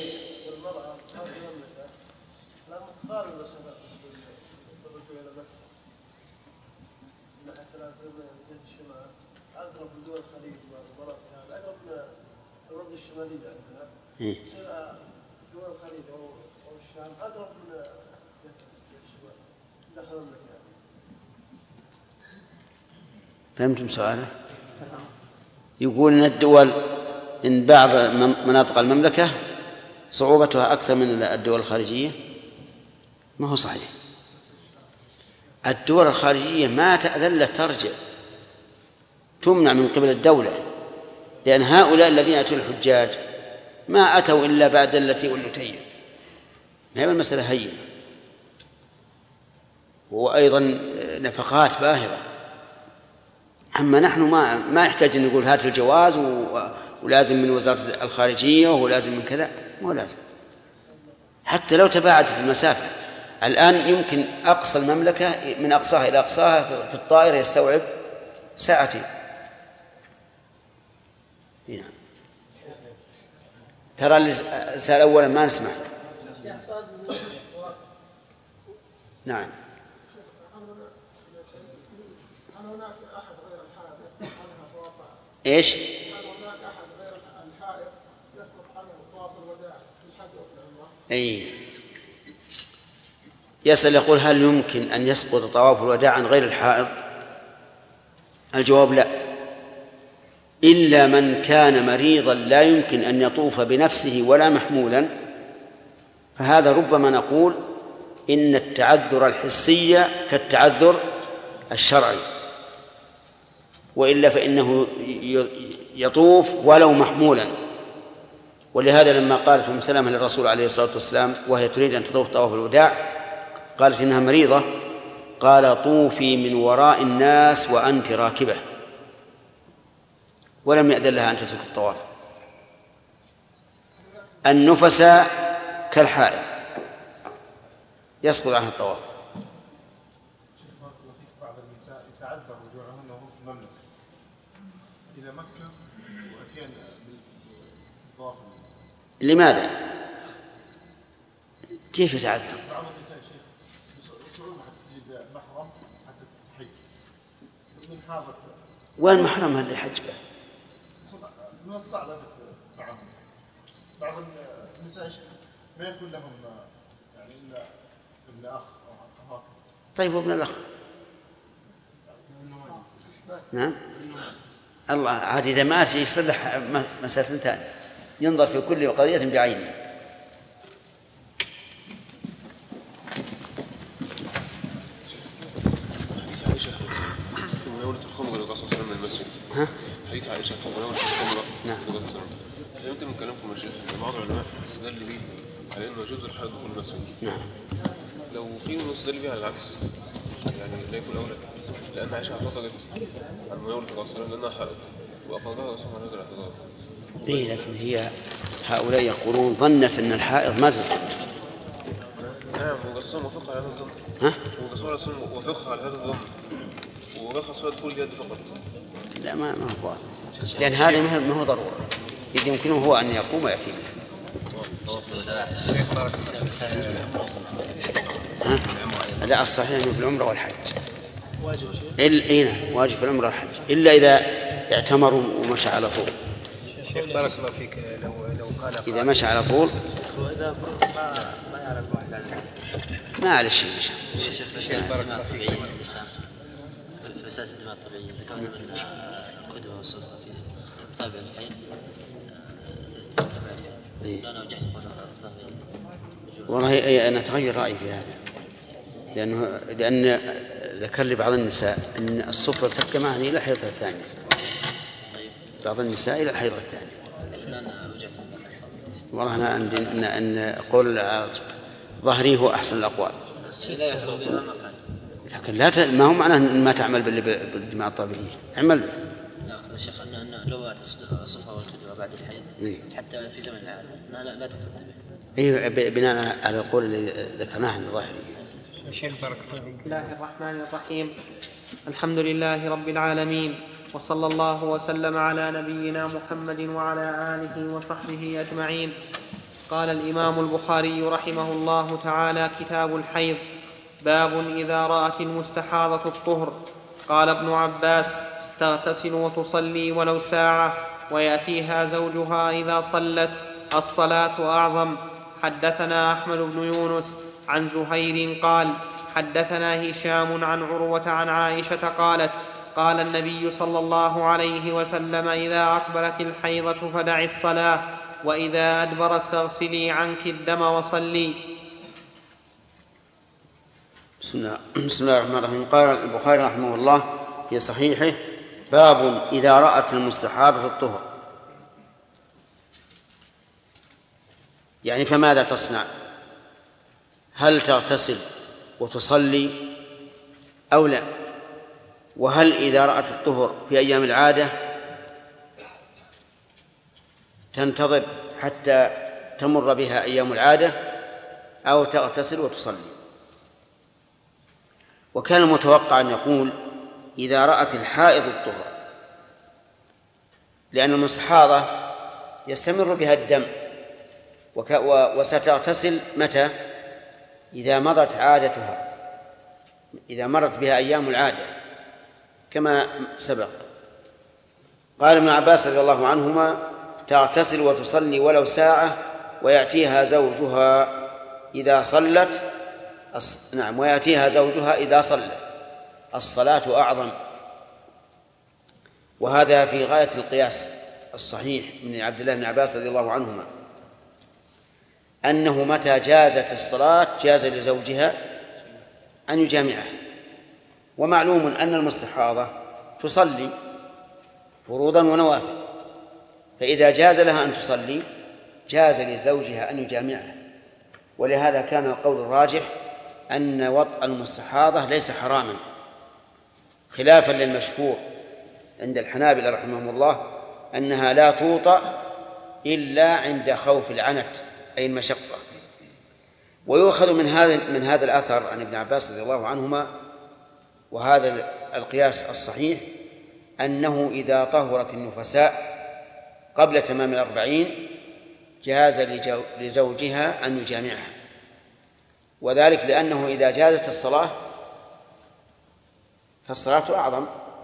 أقرب لدول الخليج أقرب للأرض الشمالية عندنا. دول الخليج أو الشام أقرب من الشمال داخل المملكة. فهمتم سؤاله؟ يقول إن الدول، إن بعض مناطق المملكة صعوبتها أكثر من الدول الخارجية. ما هو صحيح. الدول الخارجية ما تأذل ترجع، تمنع من قبل الدولة، لأن هؤلاء الذين أتوا الحجاج ما أتوا إلا بعد التي واللتين، ما هي المسألة هينة، وأيضا نفقات باهرة. أما نحن ما يحتاج أن نقول هات الجواز ولازم من وزارة الخارجية ولازم من كذا، مو لازم. حتى لو تباعدت المسافة. الآن يمكن أقصى المملكة من أقصاها إلى أقصاها في الطائرة يستوعب ساعتين. نعم. ترى اللي سأل أولا ما نسمع. نعم. إيش؟ أي يسأل يقول هل يمكن أن يسقط طواف الوداع عن غير الحائض؟ الجواب لا، إلا من كان مريضا لا يمكن أن يطوف بنفسه ولا محمولا، فهذا ربما نقول إن التعذر الحسي كالتعذر الشرعي، وإلا فإنه يطوف ولو محمولا. ولهذا لما قالت أم سلمة للرسول عليه الصلاة والسلام وهي تريد أن تطوف طواف الوداع قالت إنها مريضة، قال طوفي من وراء الناس وأنت راكبة، ولم يأذن لها أن تترك الطواف. النفس كالحائض يسقط عنها الطواف. بعض النساء يتعذر رجوعهن وهم في المملكة إلى مكة وأتيان بالطواف. لماذا؟ كيف يتعذر؟ بعض النساء شيخ يصعبون حتى تجد محرم حتى تحج من حاضر. وين محرمها اللي حج به؟ من الصعب معهم. بعض النساء ما يكون لهم يعني إلا ابن أخ أو أخ. طيب وابن الأخ؟ نعم. الله عاد إذا مات يصلح مسألة ثانية، ينظر في كل قضية بعينه. حديث عائشة مناولة الخمر للرسول صلى الله عليه وسلم من المسجد. حديث عائشة مناولة الخمر. نعم. فهمت من كلامكم يا شيخ ان بعض العلماء استدلوا به على انه يجوز الحائض دخول المسجد. نعم. لو قيل نستدل به على العكس يعني لا يكون اولى، لان عائشة اعتقدت عن مناولة الرسول لانها حائض وافاضها الرسول عن هذا الاعتذار. إيه لكن هي هؤلاء يقولون ظنت أن الحائض ما تدخل المسجد. نعم وقصهم وفقها على هذا الظن. وقصهم وفقها على هذا الظن ورخص فيها دخول اليد فقط. لا ما هو، لأن هذا ما هو ضرورة، إذ يمكنه هو أن يقوم ويأتي به. لا الصحيح في العمرة والحج. واجب في العمرة والحج إلا إذا اعتمروا ومشى على طول. شيخ بارك الله فيك، لو قال إذا مشى على طول ما يعرف واحد عن ما على شيء. شيخ بارك الله فيك. فساد الدماء الطبيعية ذكرنا من القدوة والصدقة في تابع الحين لا أنا وجهت والله أنا تغير رأيي في هذا، لأن ذكر لي بعض النساء أن الصفرة تبقى معها إلى الحيضة الثانية. بعض النساء إلى الحيضة الثانية. والله أنا عندي أن قول ظهري هو أحسن الأقوال. لكن ما هو معناه أن ما تعمل بالدماء الطبيعية، اعمل به. لا أقصد الشيخ أنه لو أتى الصفة والكدوة بعد الحيض حتى في زمن العادة لا تقتد به. أي بناء على القول الذي ذكرناه عن ظاهري. بسم الله الرحمن الرحيم. الحمد لله رب العالمين، وصلى الله وسلم على نبينا محمد وعلى آله وصحبه أجمعين. قال الإمام البخاري رحمه الله تعالى: كتاب الحيض. باب إذا رأت المستحاضة الطهر. قال ابن عباس: تغتسل وتصلي ولو ساعة، ويأتيها زوجها إذا صلت، الصلاة أعظم. حدثنا أحمد بن يونس عن زهير قال: حدثنا هشام عن عروة عن عائشة قالت: قال النبي صلى الله عليه وسلم: إذا أقبلت الحيضة فدعي الصلاة، وإذا أدبرت فاغسلي عنك الدم وصلي. بسم الله الرحمن الرحيم. قال البخاري رحمه الله في صحيحه: باب إذا رأت المستحاضة الطهر. يعني فماذا تصنع؟ هل تغتسل وتصلي أو لا؟ وهل إذا رأت الطهر في أيام العادة تنتظر حتى تمر بها أيام العادة، أو تغتسل وتصلي. وكان المتوقع أن يقول إذا رأت الحائض الطهر، لأن المستحاضة يستمر بها الدم وستغتسل متى؟ إذا مضت عادتها، إذا مرت بها أيام العادة كما سبق. قال ابن عباس رضي الله عنهما: تغتسل وتصلي ولو ساعة ويأتيها زوجها إذا صلت. نعم، ويأتيها زوجها إذا صلت، الصلاة أعظم. وهذا في غاية القياس الصحيح من عبد الله بن عباس رضي الله عنهما، أنه متى جازت الصلاة جاز لزوجها أن يجامعها. ومعلوم أن المستحاضة تصلي فروضا ونوافل، فإذا جاز لها أن تصلي جاز لزوجها أن يجامعها. ولهذا كان القول الراجح أن وطء المستحاضة ليس حراما، خلافا للمشهور عند الحنابلة رحمهم الله أنها لا توطأ إلا عند خوف العنت أي المشقة. ويؤخذ من هذا الأثر عن ابن عباس رضي الله عنهما وهذا القياس الصحيح أنه إذا طهرت النفساء قبل تمام 40 جاز لزوجها أن يجامعها، وذلك لأنه إذا جازت الصلاة فالصلاة أعظم،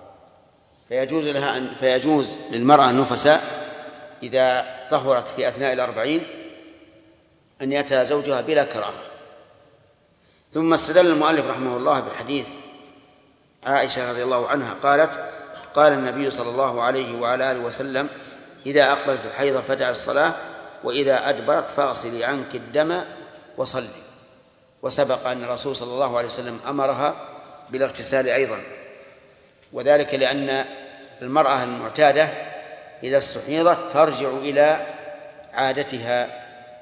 فيجوز للمرأة النفساء إذا طهرت في أثناء 40 أن يأتي زوجها بلا كراهة. ثم استدل المؤلف رحمه الله بحديث عائشة رضي الله عنها قالت: قال النبي صلى الله عليه وعلى آله وسلم: إذا أقبلت الحيض فدع الصلاة، وإذا أدبرت فاغسلي عنك الدم وصلي. وسبق أن الرسول صلى الله عليه وسلم أمرها بالاغتسال أيضا، وذلك لأن المرأة المعتادة إذا استحيضت ترجع إلى عادتها،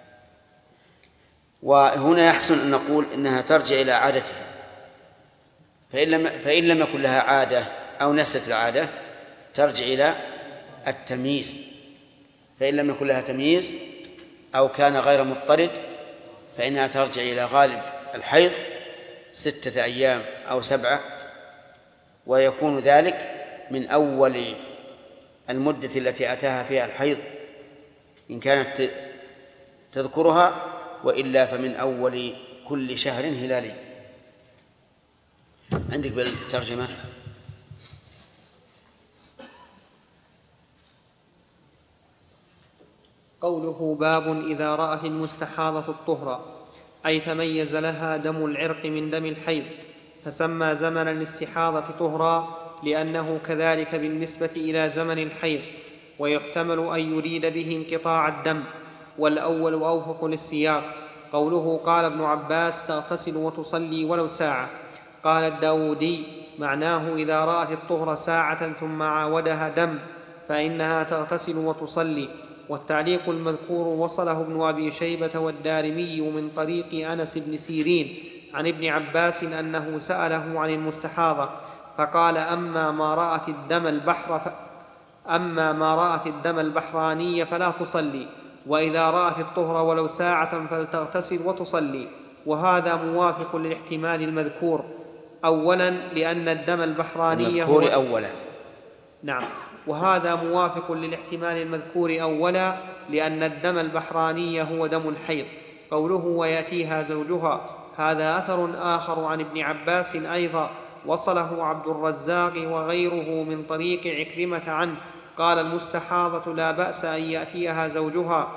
وهنا يحسن أن نقول إنها ترجع إلى عادتها، فإن لم يكن لها عادة أو نست العادة ترجع إلى التمييز. فإن لم يكن لها تمييز أو كان غير مضطرد فإنها ترجع إلى غالب الحيض 6 أيام أو 7، ويكون ذلك من أول المدة التي أتاها فيها الحيض إن كانت تذكرها، وإلا فمن أول كل شهر هلالي. عندك بالترجمة؟ قوله: باب إذا رأت المستحاضة الطهر، أي تميز لها دم العرق من دم الحيض، فسمى زمن الاستحاضة طهرا لأنه كذلك بالنسبة إلى زمن الحيض، ويحتمل أن يريد به انقطاع الدم، والأول أوفق للسياق. قوله: قال ابن عباس: تغتسل وتصلي ولو ساعة. قال الداودي: معناه إذا رأت الطهر ساعة ثم عاودها دم فإنها تغتسل وتصلي. والتعليق المذكور وصله ابن أبي شيبة والدارمي من طريق أنس بن سيرين عن ابن عباس أنه سأله عن المستحاضة فقال: أما ما رأت الدم البحراني فلا تصلي، وإذا رأت الطهر ولو ساعة فلتغتسل وتصلي. وهذا موافق للاحتمال المذكور أولا لأن الدم البحراني وهذا موافق للاحتمال المذكور أولا لأن الدم البحراني هو دم الحيض. قوله: ويأتيها زوجها، هذا أثر آخر عن ابن عباس أيضا وصله عبد الرزاق وغيره من طريق عكرمة عنه قال: المستحاضة لا بأس أن يأتيها زوجها.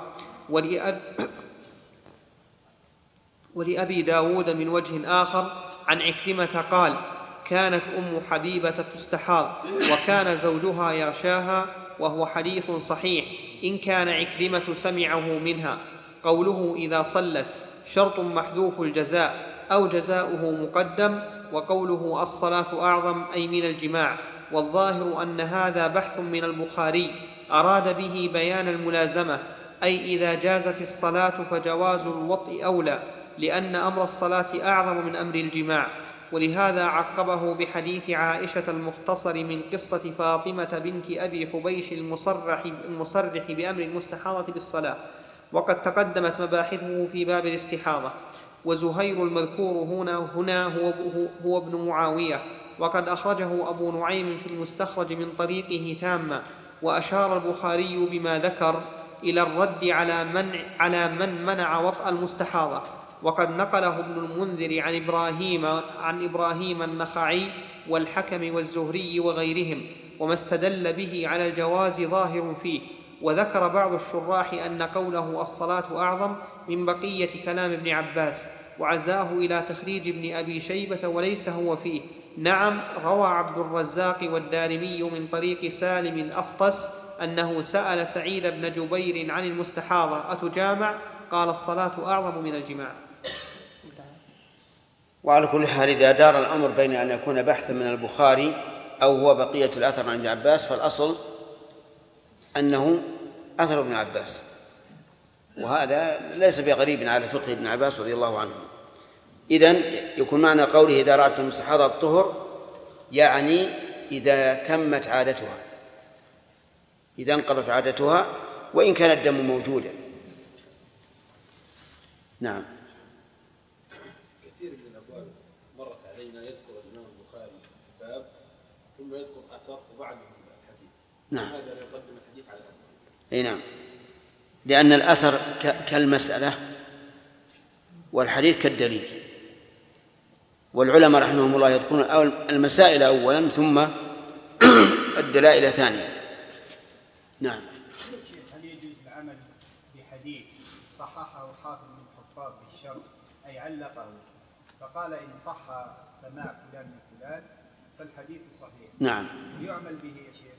ولأبي داود من وجه آخر عن عكرمة قال: كانت أم حبيبة تستحاض وكان زوجها يغشاها، وهو حديث صحيح إن كان عكرمة سمعه منها. قوله: إذا صلت شرط محذوف الجزاء أو جزاؤه مقدم. وقوله: الصلاة أعظم أي من الجماع. والظاهر أن هذا بحث من البخاري أراد به بيان الملازمة، أي إذا جازت الصلاة فجواز الوطء أولى، لأن أمر الصلاة أعظم من أمر الجماع. ولهذا عقبه بحديث عائشة المختصر من قصة فاطمة بنت أبي حبيش المصرح بأمر المستحاضة بالصلاة، وقد تقدمت مباحثه في باب الاستحاضة. وزهير المذكور هنا هو ابن معاوية، وقد أخرجه أبو نعيم في المستخرج من طريقه تاما. وأشار البخاري بما ذكر إلى الرد على من منع وطأ المستحاضة، وقد نقله ابن المنذر عن إبراهيم النخعي والحكم والزهري وغيرهم، وما استدل به على الجواز ظاهر فيه. وذكر بعض الشراح أن قوله الصلاة أعظم من بقية كلام ابن عباس، وعزاه إلى تخريج ابن أبي شيبة وليس هو فيه. نعم، روى عبد الرزاق والدارمي من طريق سالم الأفطس أنه سأل سعيد بن جبير عن المستحاضة أتجامع؟ قال الصلاة أعظم من الجماع. وعلى كل حال إذا دار الأمر بين أن يكون بحثا من البخاري أو هو بقية الأثر عن ابن عباس، فالأصل أنه أثر ابن عباس، وهذا ليس بغريب على فقه ابن عباس رضي الله عنه. إذن يكون معنى قوله إذا رأت المستحاضة الطهر يعني إذا تمت عادتها، إذا انقضت عادتها وإن كان الدم موجودا. نعم. كثير من الأبواب مرت علينا يذكر الإمام البخاري باب ثم يذكر أثر وبعده الحديث. نعم. هذا لا يقدم الحديث على الأثر. أي نعم، لأن الأثر كالمسألة والحديث كالدليل، والعلماء رحمهم الله يذكرون المسائل أولا ثم الدلائل ثانيا. نعم. هل يجوز العمل بحديث صححه حافظ من الحفاظ بالشرط أي علقه فقال إن صح سماع فلان من فلان فالحديث صحيح؟ نعم. يعمل به يا شيخ؟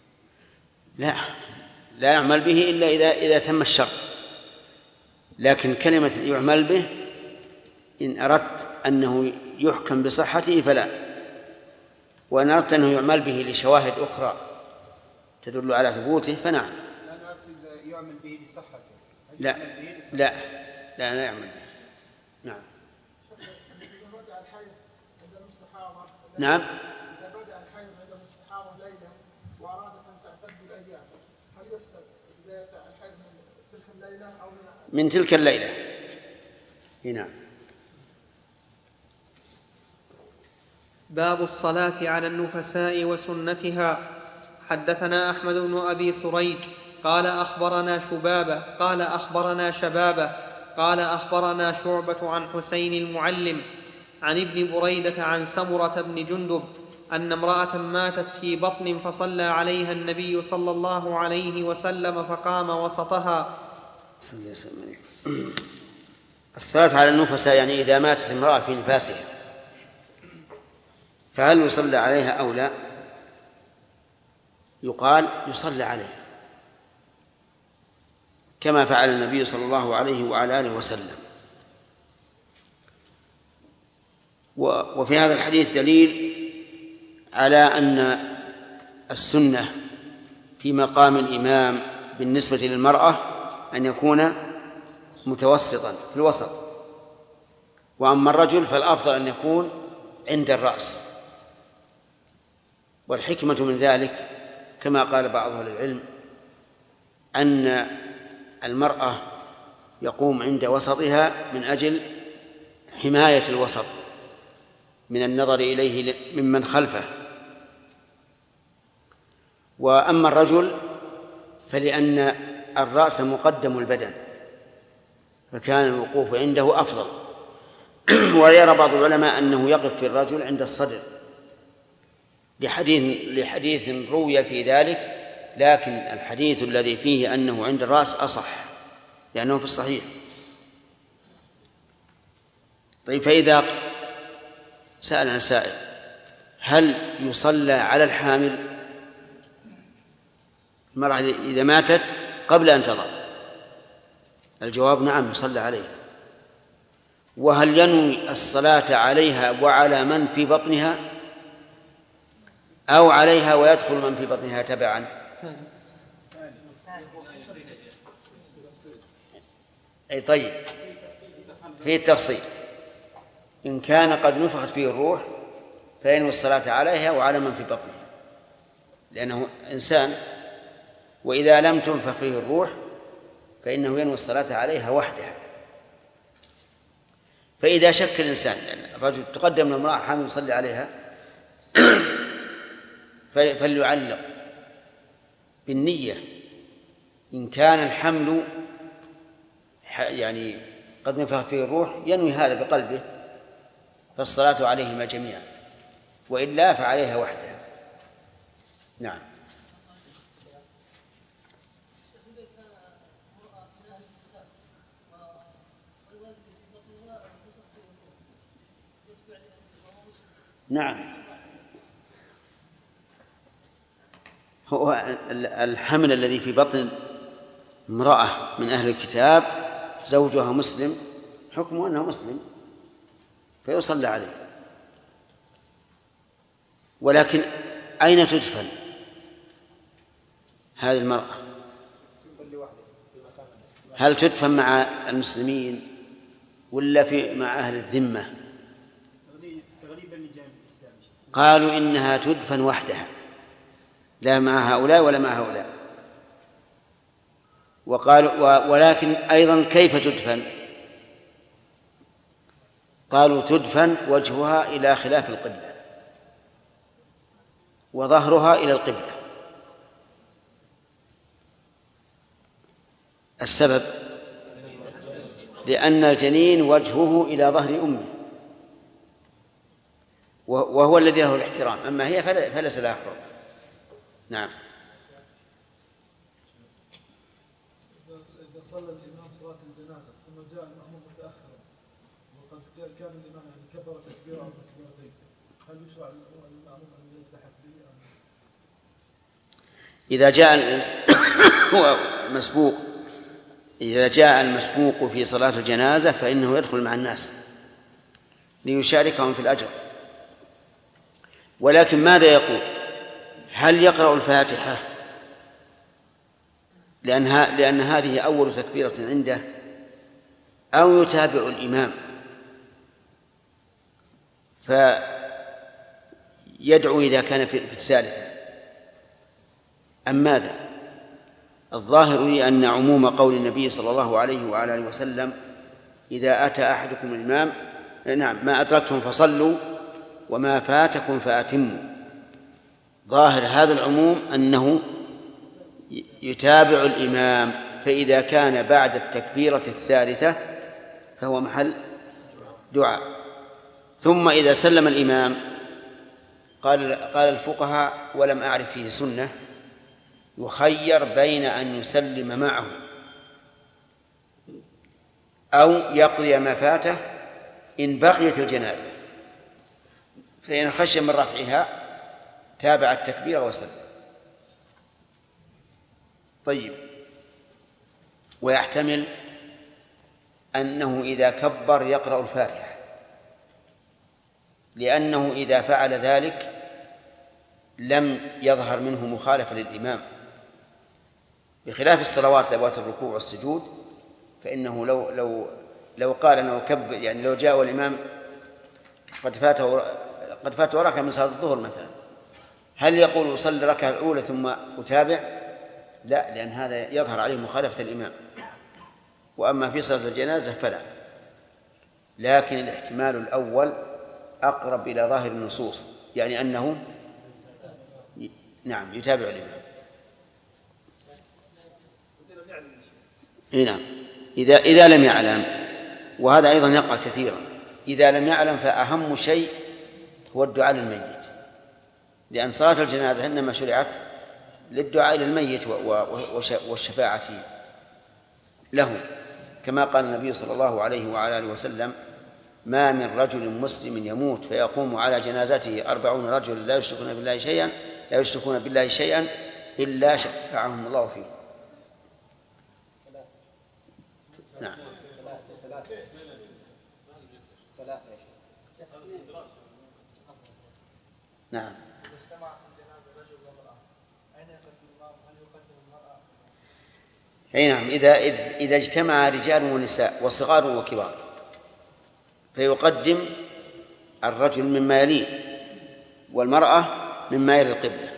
لا يعمل به إلا إذا تم الشرط، لكن كلمة يعمل به إن أردت أنه يحكم بصحته فلا، وإن أردت أنه يعمل به لشواهد أخرى تدل على ثبوته فنعم. أنا أقصد يعمل به لصحته. لا يعمل به. نعم. نعم. إذا بدأ الحيض عند المستحاضة ليلة وأرادت أن تعتد بالأيام، هل يفسد بداية الحيض من تلك الليلة أو من تلك الليلة؟ نعم. باب الصلاة على النفساء وسنتها. حدثنا أحمد بن أبي سريج قال أخبرنا شبابة قال أخبرنا شبابة قال أخبرنا شعبة عن حسين المعلم عن ابن بريدة عن سمرة بن جندب أن امرأة ماتت في بطن فصلى عليها النبي صلى الله عليه وسلم فقام وسطها. الصلاة على النفساء يعني إذا ماتت امرأة في نفاسها فهل يصلى عليها أو لا؟ يقال يصلى عليها كما فعل النبي صلى الله عليه وعلى آله وسلم. وفي هذا الحديث دليل على أن السنة في مقام الإمام بالنسبة للمرأة أن يكون متوسطا في الوسط، وأما الرجل فالأفضل أن يكون عند الرأس. والحكمة من ذلك كما قال بعض أهل العلم أن المرأة يقوم عند وسطها من أجل حماية الوسط من النظر إليه ممن خلفه، وأما الرجل فلأن الرأس مقدم البدن فكان الوقوف عنده أفضل. ويرى بعض العلماء أنه يقف في الرجل عند الصدر لحديث روي في ذلك، لكن الحديث الذي فيه أنه عند الرأس أصح لأنه في الصحيح. طيب، فإذا سألنا سائل هل يصلى على الحامل المرأة إذا ماتت قبل أن تضع؟ الجواب نعم يصلى عليها. وهل ينوي الصلاة عليها وعلى من في بطنها أو عليها ويدخل من في بطنها تبعا؟ أي طيب، فيه التفصيل. إن كان قد نفخت فيه الروح فينوي الصلاة عليها وعلى من في بطنها لأنه إنسان، وإذا لم تنفخ فيه الروح فإنه ينوي الصلاة عليها وحدها. فإذا شك الإنسان يعني الرجل تقدم لامرأة حامل يصلي عليها فليعلق بالنية إن كان الحمل يعني قد نفخ فيه الروح ينوي هذا بقلبه فالصلاة عليهما جميعا، وإلا فعليها وحدها. نعم. نعم، هو الحمل الذي في بطن امرأة من أهل الكتاب زوجها مسلم حكمه أنه مسلم فيصلى عليه، ولكن أين تدفن هذه المرأة؟ هل تدفن مع المسلمين ولا مع أهل الذمة؟ قالوا إنها تدفن وحدها لا مع هؤلاء ولا مع هؤلاء. ولكن أيضا كيف تدفن؟ قالوا تدفن وجهها إلى خلاف القبلة وظهرها إلى القبلة. السبب لأن الجنين وجهه إلى ظهر أمه وهو الذي له الاحترام، أما هي فليس لها حرمة. نعم. إذا صلى الإمام صلاة الجنازة ثم جاء المأموم متأخرا وقد كان الإمام يعني كبر تكبيرا أو تكبيرتين، هل يشرع للمأموم أن يلتحق به؟ إذا جاء المسبوق في صلاة الجنازة فإنه يدخل مع الناس ليشاركهم في الأجر. ولكن ماذا يقول؟ هل يقرأ الفاتحة لأن هذه أول تكبيرة عنده، أو يتابع الإمام فيدعو إذا كان في الثالثة، أم ماذا؟ الظاهر لي أن عموم قول النبي صلى الله عليه وعلى آله وسلم إذا أتى أحدكم الإمام نعم ما أدركتم فصلوا وما فاتكم فأتموا، ظاهر هذا العموم أنه يتابع الإمام، فإذا كان بعد التكبيرة الثالثة فهو محل دعاء. ثم إذا سلم الإمام قال الفقهاء ولم أعرف فيه سنة يخير بين أن يسلم معه أو يقضي ما فاته إن بقيت الجنازة، فإن خشي من رفعها تابع التكبير وسلم. طيب، ويحتمل أنه إذا كبر يقرأ الفاتحة، لأنه إذا فعل ذلك لم يظهر منه مخالفة للإمام، بخلاف الصلوات ذوات الركوع والسجود فإنه لو قال أنه كبر، يعني لو جاء الإمام قد فاته ركعة من صلاة الظهر مثلا، هل يقول أصلي الركعة الأولى ثم أتابع؟ لا، لأن هذا يظهر عليه مخالفة الإمام. وأما في صلاة الجنازة فلا، لكن الاحتمال الأول أقرب إلى ظاهر النصوص، يعني أنه نعم يتابع الإمام. نعم، إذا لم يعلم، وهذا أيضا يقع كثيرا، إذا لم يعلم فأهم شيء هو الدعاء للميت، لأن صلاة الجنازة إنما شرعت للدعاء للميت والشفاعة له، كما قال النبي صلى الله عليه وعلى آله وسلم: ما من رجل مسلم يموت فيقوم على جنازته 40 رجل لا يشركون بالله شيئا إلا شفعهم الله فيه. نعم. نعم. أي نعم، إذا اجتمع رجال ونساء وصغار وكبار فيقدم الرجل مما يليه والمرأة مما يلي القبلة،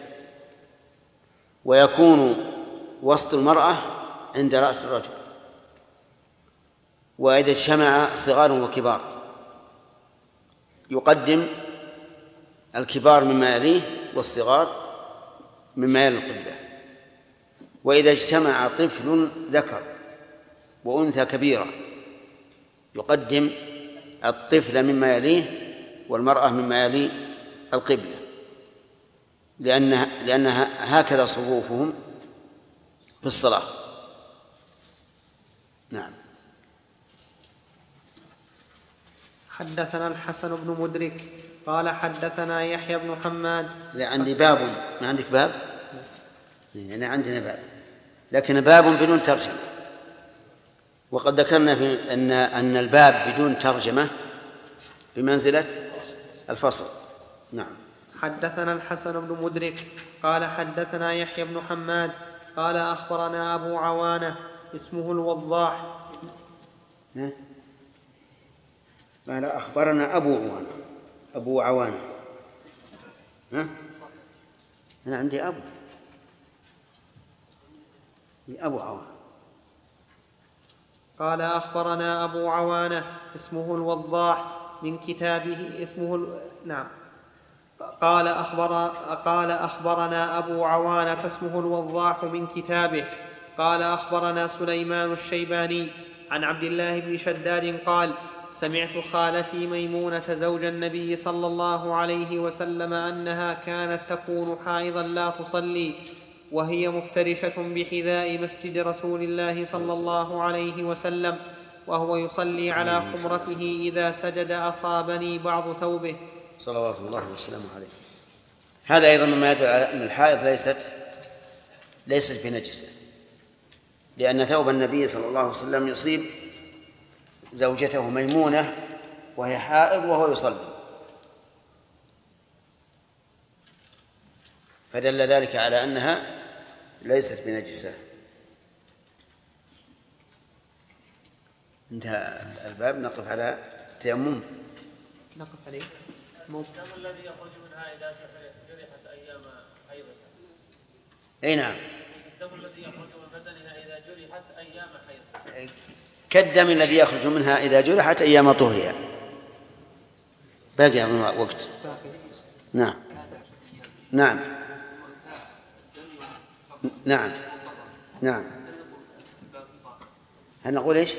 ويكون وسط المرأة عند رأس الرجل. وإذا اجتمع صغار وكبار يقدم الكبار مما يليه والصغار مما يلي القبلة. وإذا اجتمع طفل ذكر وأنثى كبيرة يقدم الطفل مما يليه والمرأة مما يلي القبلة، لأنها هكذا صفوفهم في الصلاة. نعم. حدثنا الحسن بن مدرك قال حدثنا يحيى بن حماد. لا عندي باب. ما عندك باب؟ أنا عندنا باب، لكن باب بدون ترجمة. وقد ذكرنا أن الباب بدون ترجمة بمنزلة الفصل. نعم. حدثنا الحسن بن مدرك قال حدثنا يحيى بن حماد قال أخبرنا أبو عوانة اسمه الوضاح. قال أخبرنا أبو عوانة. أنا عندي أبو عوانة. قال أخبرنا أبو عوانة اسمه الوضاح من كتابه نعم. قال أخبرنا أبو عوانة اسمه الوضاح من كتابه. قال أخبرنا سليمان الشيباني عن عبد الله بن شداد قال سمعت خالتي ميمونة زوج النبي صلى الله عليه وسلم أنها كانت تكون حائضا لا تصلي وهي مفترشة بحذاء مسجد رسول الله صلى الله عليه وسلم وهو يصلي على خمرته إذا سجد أصابني بعض ثوبه صلوات الله وسلامه عليه. هذا أيضا مما يدل على أن الحائض ليست بنجسة، لأن ثوب النبي صلى الله عليه وسلم يصيب زوجته ميمونة وهي حائض وهو يصلي، فدل ذلك على أنها ليست بنجسة. انتهى الباب. نقف على التيمم. نقف عليه. الدم الذي يخرج منها إذا جرحت أيام حيضها. أي نعم. الدم الذي يخرج من بدنها إذا جرحت أيام حيضها. كالدم الذي يخرج منها إذا جرحت أيام طهرها. باقي من وقت. نعم. نعم. نعم. نعم. هل نقول إيش؟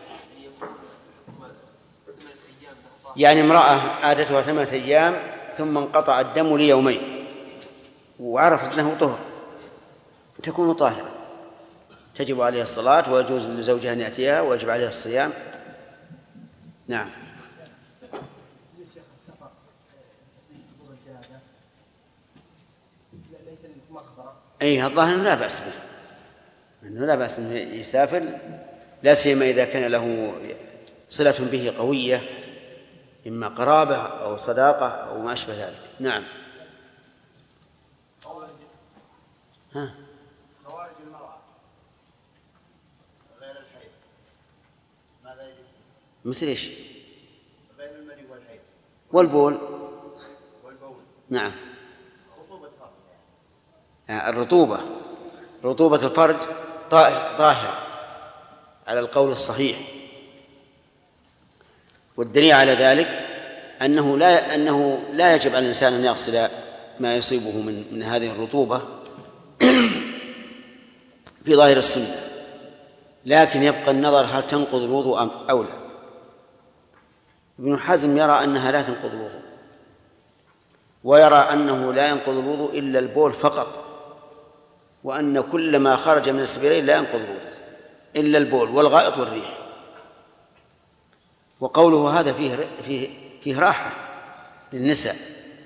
يعني امرأة عادتها 8 أيام ثم انقطع الدم ليومين وعرفت أنه طهر تكون طاهرة، تجب عليها الصلاة ويجوز لزوجها أن يأتيها ويجب عليها الصيام. نعم. أي الظاهر لا بأس به، أنه لا بأس أنه يسافر، لا سيما إذا كان له صلة به قوية إما قرابة أو صداقة أو ما أشبه ذلك. نعم. خوارج المرأة غير الحيض ماذا يجب؟ مثل إيش؟ غير المني والحيض والبول. نعم. رطوبة رطوبة الفرج طاهرة على القول الصحيح، والدليل على ذلك أنه لا يجب على الإنسان أن يغسل ما يصيبه من هذه الرطوبة في ظاهر السنة، لكن يبقى النظر هل تنقض الوضوء أو لا. ابن حزم يرى أنها لا تنقض الوضوء، ويرى أنه لا ينقض الوضوء إلا البول فقط، وأن كل ما خرج من السبيلين لا ينقض الوضوء إلا البول والغائط والريح. وقوله هذا فيه راحة للنساء،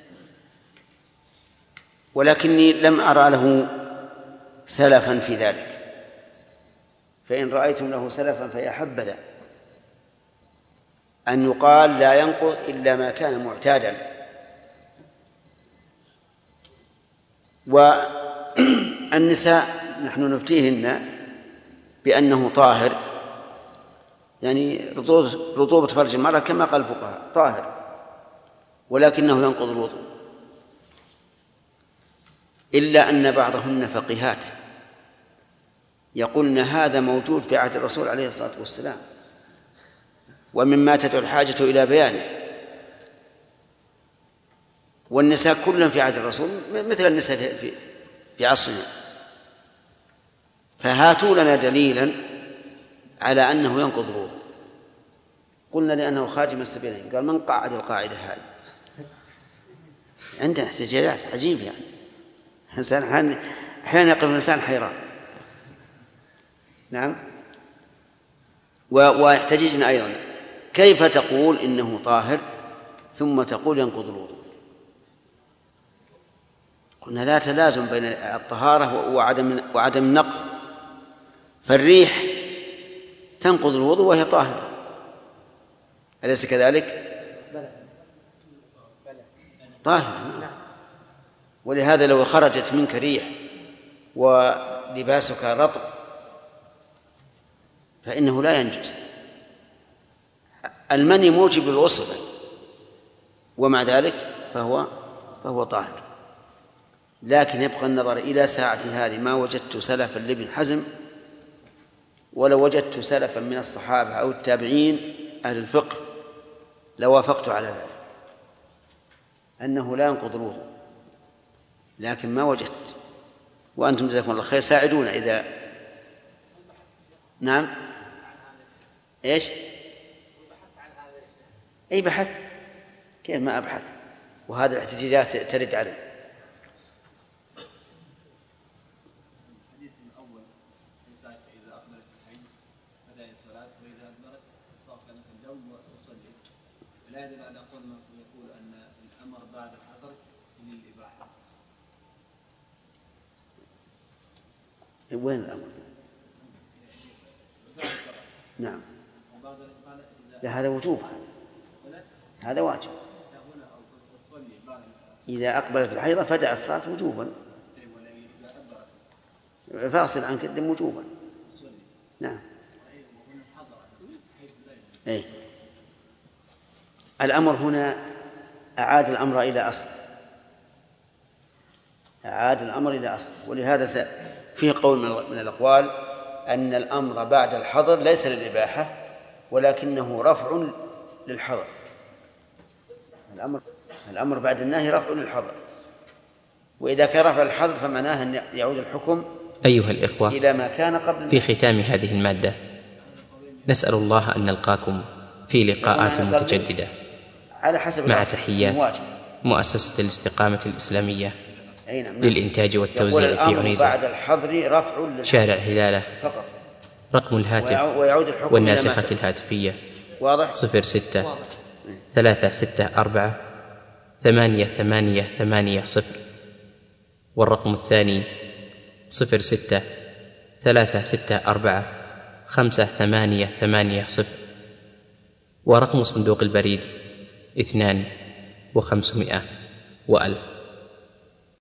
ولكني لم أرى له سلفا في ذلك، فإن رأيتم له سلفا فيا حبذا أن يقال لا ينقض إلا ما كان معتادا. والنساء نحن نفتيهن بأنه طاهر، يعني رطوبة فرج المرأة كما قال الفقهاء طاهر، ولكنه ينقض الوضوء، إلا أن بعضهن فقيهات يقولن هذا موجود في عهد الرسول عليه الصلاة والسلام، ومما تدعو الحاجة إلى بيانه، والنساء كلهم في عهد الرسول مثل النساء في عصرنا. فهاتوا لنا دليلا على أنه ينقض الوضوء. قلنا لأنه خارج من السبيلين. قال من قعد القاعدة هذه؟ عنده احتجاجات عجيب يعني. أحيانا يقف الإنسان حيران. نعم. ويحتججنا أيضا كيف تقول إنه طاهر ثم تقول ينقض الوضوء؟ قلنا لا تلازم بين الطهارة وعدم النقض. فالريح تنقض الوضوء وهي طاهرة، أليس كذلك؟ طاهرة. ولهذا لو خرجت منك ريح ولباسك رطب فإنه لا ينجس. المني موجب للغسل ومع ذلك فهو طاهر. لكن يبقى النظر إلى ساعة هذه ما وجدت سلفا لابن حزم ولو وجدت سلفا من الصحابة أو التابعين أهل الفقه لوافقت على ذلك أنه لا ينقض الوضوء، لكن ما وجدت. وأنتم جزاكم الله خير ساعدونا إذا نعم. إيش؟ أي بحث؟ كيف ما أبحث؟ وهذا الاحتجاجات ترد عليه. الحديث الأول إذا أقبلت العين بدأ الصلاة وإذا أدبرت فاغسل الجو وصلي، ولا يدل على قول من يقول أن الأمر بعد الحظر للإباحة. وين الأمر؟ نعم. هذا وجوب، هذا واجب. إذا أقبلت الحيضة فدع الصلاة وجوبا، فاصل عنك الدم وجوبا. نعم. أي. الأمر هنا أعاد الأمر إلى أصل، أعاد الأمر إلى أصل. ولهذا فيه قول من الأقوال أن الأمر بعد الحظر ليس للإباحة ولكنه رفع للحظر. الأمر بعد النهي رفع للحظر، وإذا كان رفع الحظر فمعناه أن يعود الحكم أيها الإخوة إلى ما كان قبل. في ختام هذه المادة نسأل الله أن نلقاكم في لقاءات متجددة على حسب مع تحيات مؤسسة الاستقامة الإسلامية للإنتاج والتوزيع في عنيزة بعد الحظر رفع شارع هلالة فقط. رقم الهاتف ويعود الحكم والناسخة الهاتفية واضح 06 364 8880 والرقم الثاني 06 364 5880 ورقم صندوق البريد 2500 و1000.